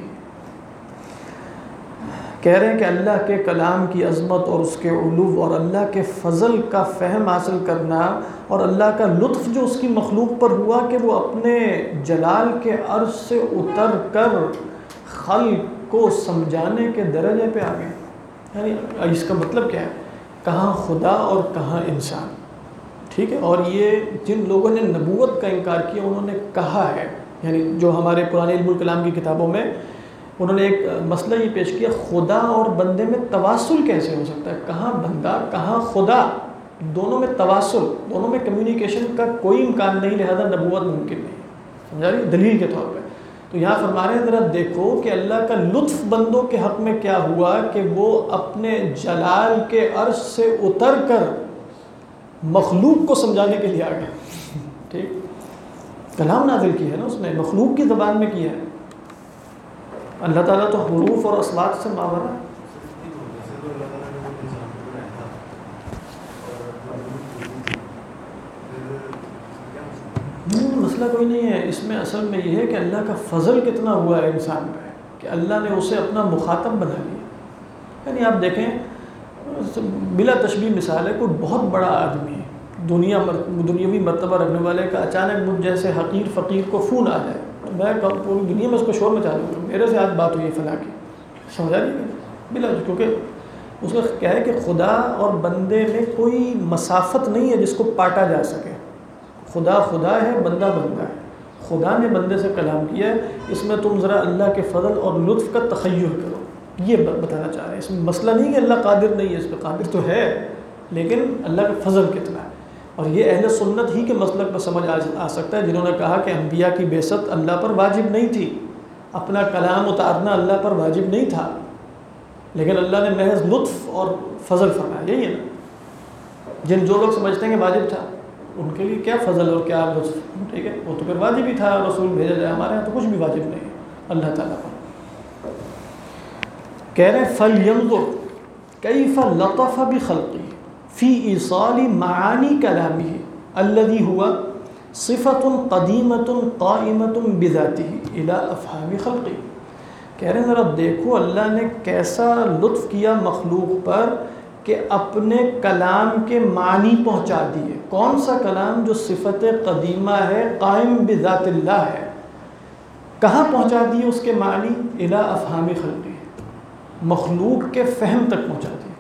کہہ رہے ہیں کہ اللہ کے کلام کی عظمت اور اس کے علو اور اللہ کے فضل کا فہم حاصل کرنا اور اللہ کا لطف جو اس کی مخلوق پر ہوا کہ وہ اپنے جلال کے عرش سے اتر کر خلق کو سمجھانے کے درجے پہ آ گئے. یعنی اس کا مطلب کیا ہے؟ کہاں خدا اور کہاں انسان. ٹھیک ہے. اور یہ جن لوگوں نے نبوت کا انکار کیا انہوں نے کہا ہے، یعنی جو ہمارے پرانے علم الکلام کی کتابوں میں انہوں نے ایک مسئلہ یہ پیش کیا، خدا اور بندے میں تواصل کیسے ہو سکتا ہے؟ کہاں بندہ کہاں خدا، دونوں میں تواصل، دونوں میں کمیونیکیشن کا کوئی امکان نہیں، لہذا نبوت ممکن نہیں. سمجھا رہی دلیل کے طور پہ. تو یہاں فرما رہے ہیں ذرا دیکھو کہ اللہ کا لطف بندوں کے حق میں کیا ہوا کہ وہ اپنے جلال کے عرش سے اتر کر مخلوق کو سمجھانے کے لیے آ گئے. ٹھیک. کلام نازل کیا ہے نا اس نے، مخلوق کی زبان میں کیا ہے. اللہ تعالیٰ تو حروف اور اصوات سے ماورا ہے. مسئلہ کوئی نہیں ہے اس میں. اصل میں یہ ہے کہ اللہ کا فضل کتنا ہوا ہے انسان پہ کہ اللہ نے اسے اپنا مخاطب بنا لیا. یعنی آپ دیکھیں بلا تشبیہ مثال ہے، کوئی بہت بڑا آدمی ہے، دنیاوی مرتبہ رکھنے والے کا اچانک مجھ جیسے حقیر فقیر کو فون آ جائے تو میں پوری دنیا میں اس کو شور مچا دوں گا، میرے سے آج بات ہوئی فلاں کی. سمجھا نہیں بلا، کیونکہ اس کا کیا ہے کہ خدا اور بندے میں کوئی مسافت نہیں ہے جس کو پاٹا جا سکے. خدا خدا ہے، بندہ بندہ ہے. خدا نے بندے سے کلام کیا ہے. اس میں تم ذرا اللہ کے فضل اور لطف کا تخیل کرو، یہ بتانا چاہ رہے ہیں. اس میں مسئلہ نہیں کہ اللہ قادر نہیں ہے، اس پہ قادر تو ہے، لیکن اللہ کا فضل کتنا ہے. اور یہ اہل سنت ہی کے مسلک پر سمجھ آ سکتا ہے جنہوں نے کہا کہ انبیاء کی بعثت اللہ پر واجب نہیں تھی، اپنا کلام اتارنا اللہ پر واجب نہیں تھا، لیکن اللہ نے محض لطف اور فضل فرمایا. یہی ہے نا. جو لوگ سمجھتے ہیں کہ واجب تھا ان کے لیے کیا فضل اور کیا لطف. ٹھیک ہے. وہ تو پھر واجب ہی تھا، رسول بھیجا جائے. ہمارے یہاں تو کچھ بھی واجب نہیں ہے اللہ تعالیٰ پر. کہہ رہے فَلْيَنْظُرْ كَيْفَ لَطَفَ بِخَلْقِهِ فِي إِيصَالِ مَعَانِي كَلَامِهِ الَّذِي هُوَ صِفَةٌ قَدِيمَةٌ قَائِمَةٌ بِذَاتِهِ إِلَىٰ أَفْهَامِ خَلْقِهِ. کہہ رہے ہیں ذرا دیکھو اللہ نے کیسا لطف کیا مخلوق پر کہ اپنے کلام کے معنی پہنچا دیے. کون سا کلام؟ جو صفت قدیمہ ہے، قائم بذات اللہ ہے. کہاں پہنچا دیے اس کے معنی؟ الی افہام خلقی، مخلوق کے فہم تک پہنچا دیے.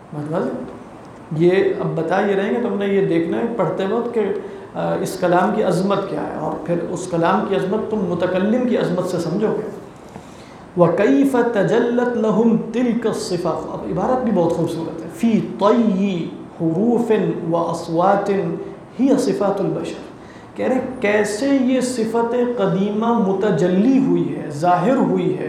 مطلب یہ اب بتا یہ رہیں گے تو ہم نے یہ دیکھنا ہے پڑھتے وقت کہ اس کلام کی عظمت کیا ہے، اور پھر اس کلام کی عظمت تم متکلم کی عظمت سے سمجھو گے. وَكَيْفَ تَجَلَّتْ لَهُمْ تِلْكَ الصِّفَةُ. اب عبارت بھی بہت خوبصورت ہے. فِي طَيِّ حُرُوفٍ وَأَصْوَاتٍ هِيَ صِفَاتُ الْبَشَرِ. کہہ رہے کیسے یہ صفت قدیمہ متجلی ہوئی ہے، ظاہر ہوئی ہے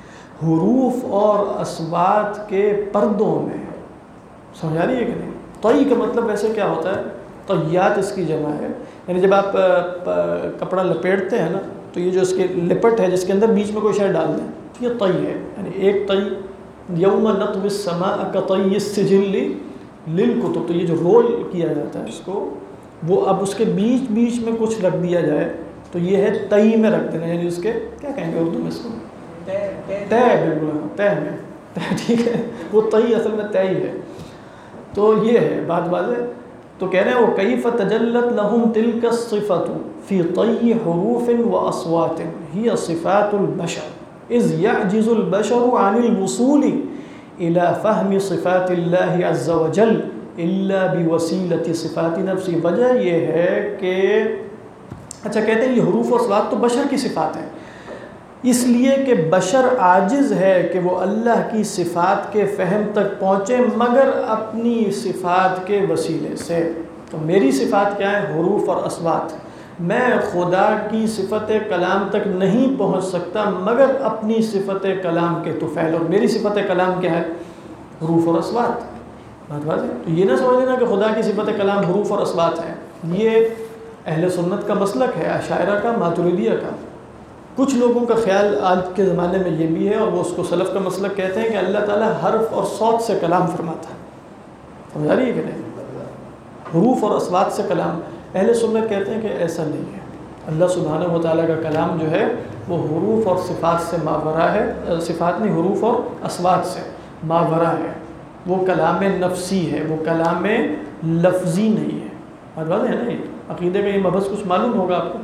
حروف اور اصوات کے پردوں میں. سمجھا رہی ہے کہ نہیں؟ طی کا مطلب ویسے کیا ہوتا ہے؟ طیات اس کی جمع ہے. یعنی جب آپ کپڑا لپیٹتے ہیں نا تو یہ جو اس کے لپٹ ہے جس کے اندر بیچ میں کوئی شے ڈال دیں، یہ طی ہے. یعنی ایک طی یوم نطوی السماء کطی السجل للکتب، تو یہ جو رول کیا جاتا ہے اس کو، وہ اب اس کے بیچ بیچ میں کچھ رکھ دیا جائے تو یہ ہے طی میں رکھ دینا. یعنی اس کے کیا کہیں گے اردو میں اس کو؟ طے. بالکل طے میں طے. ٹھیک ہے. وہ طی اصل میں طے ہی ہے. تو یہ ہے بات واضح. تو کہہ رہے ہیں وہ کیف تجلت لہم تلک الصفۃ فی طی حروف واصوات ہی صفات البشر اذ یعجز البشر عن الوصول الى فهم صفات اللہ عز وجل الا بوسیلۃ صفات نفسی. وجہ یہ ہے کہ اچھا کہتے ہیں یہ حروف و اصوات تو بشر کی صفات ہیں، اس لیے کہ بشر عاجز ہے کہ وہ اللہ کی صفات کے فہم تک پہنچے مگر اپنی صفات کے وسیلے سے. تو میری صفات کیا ہے؟ حروف اور اصوات. میں خدا کی صفت کلام تک نہیں پہنچ سکتا مگر اپنی صفت کلام کے طفیل. اور میری صفت کلام کیا ہے؟ حروف اور اصوات. بات واضح. تو یہ نہ سمجھ لینا کہ خدا کی صفت کلام حروف اور اصوات ہے. یہ اہل سنت کا مسلک ہے، اشاعرہ کا، ماتریدیہ کا. کچھ لوگوں کا خیال آج کے زمانے میں یہ بھی ہے اور وہ اس کو سلف کا مسلک کہتے ہیں کہ اللہ تعالیٰ حرف اور صوت سے کلام فرماتا ہے. سمجھا رہی ہے کہ نہیں؟ حروف اور اصوات سے کلام. اہل سنت کہتے ہیں کہ ایسا نہیں ہے. اللہ سبحانہ و تعالیٰ کا کلام جو ہے وہ حروف اور صفات سے ماورا ہے. صفات نہیں، حروف اور اصوات سے ماورا ہے. وہ کلام نفسی ہے، وہ کلام لفظی نہیں ہے. بات واضح ہے نا؟ یہ عقیدے کا یہ مبحث کچھ معلوم ہوگا آپ کو.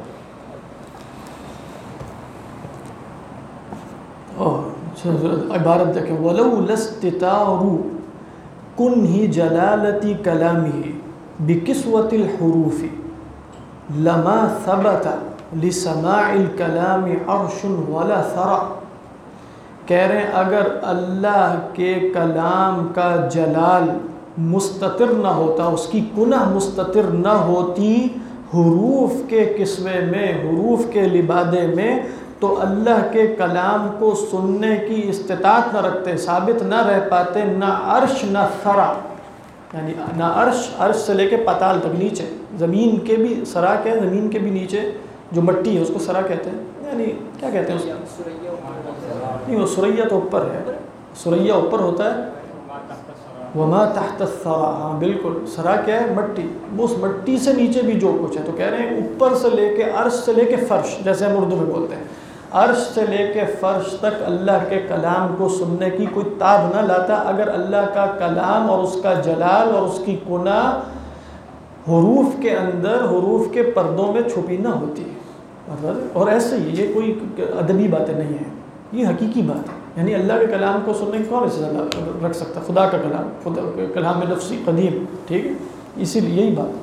عبارت دیکھیں، وَلَوْ لَاسْتِتَارُ كُنْهِ جَلَالَةِ كَلَامِهِ بِكِسْوَةِ الْحُرُوفِ لَمَا ثَبَتَ لِسَمَاعِ الْكَلَامِ عَرْشٌ وَلَا ثَرَى. کہہ رہے ہیں اگر اللہ کے کلام کا جلال مستتر نہ ہوتا، اس کی کنہ مستتر نہ ہوتی حروف کے کسوے میں، حروف کے لبادے میں، تو اللہ کے کلام کو سننے کی استطاعت نہ رکھتے، ثابت نہ رہ پاتے نہ عرش نہ ثرا. یعنی نہ عرش سے لے کے پاتال تک نیچے، زمین کے بھی سرا کیا ہے، زمین کے بھی نیچے جو مٹی ہے اس کو سرا کہتے ہیں. یعنی کیا کہتے ہیں اس کو؟ نہیں، وہ سریا تو اوپر ہے، سریا اوپر ہوتا ہے. وما تحت الثرى، ہاں بالکل. سرا کیا ہے؟ مٹی. اس مٹی سے نیچے بھی جو کچھ ہے. تو کہہ رہے ہیں اوپر سے لے کے عرش سے لے کے فرش، جیسے ہم اردو میں بولتے ہیں، عرش سے لے کے فرش تک اللہ کے کلام کو سننے کی کوئی تاب نہ لاتا اگر اللہ کا کلام اور اس کا جلال اور اس کی کنہ حروف کے اندر، حروف کے پردوں میں چھپی نہ ہوتی. اور ایسے ہی یہ کوئی ادبی باتیں نہیں ہیں، یہ حقیقی بات ہے. یعنی اللہ کے کلام کو سننے کی کون ایسے رکھ سکتا؟ خدا کا کلام، خدا کلام نفسی قدیم. ٹھیک ہے، اسی لیے یہی بات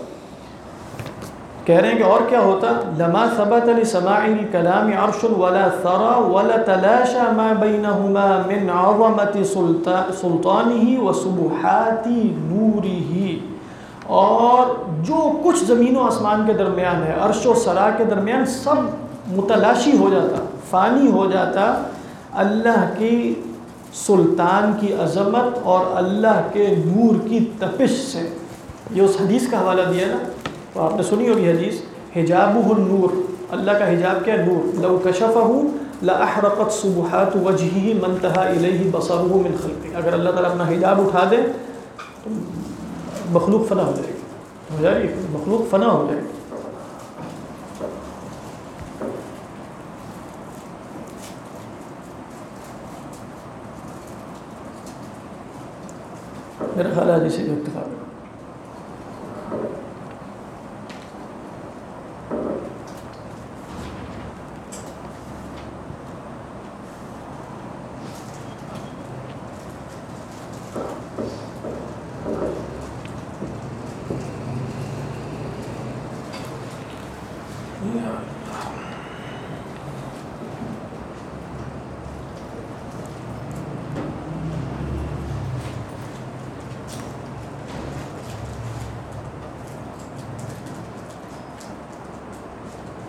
کہہ رہے ہیں کہ اور کیا ہوتا؟ لما ثبت لسماع الكلام عرش ولا ثرى ولا تلاشى ما بينهما من عظمة سلطانه وسبحات نوره. اور جو کچھ زمین و آسمان کے درمیان ہے، عرش و ثرا کے درمیان، سب متلاشی ہو جاتا، فانی ہو جاتا اللہ کی سلطان کی عظمت اور اللہ کے نور کی تپش سے. یہ اس حدیث کا حوالہ دیا نا، تو آپ نے سنی ہوگی حدیث، حجابہ النور، اللہ کا حجاب کیا ہے؟ نور. لو کشفہ لاحرقت سبحات وجہہ ما انتہا الیہ بصرہ من خلقہ. اگر اللہ تعالیٰ اپنا حجاب اٹھا دے تو مخلوق فنا ہو جائے گی. ہو جائے گی، مخلوق فنا ہو جائے گی. میرا خیال ہے جسے اتفاق ہے.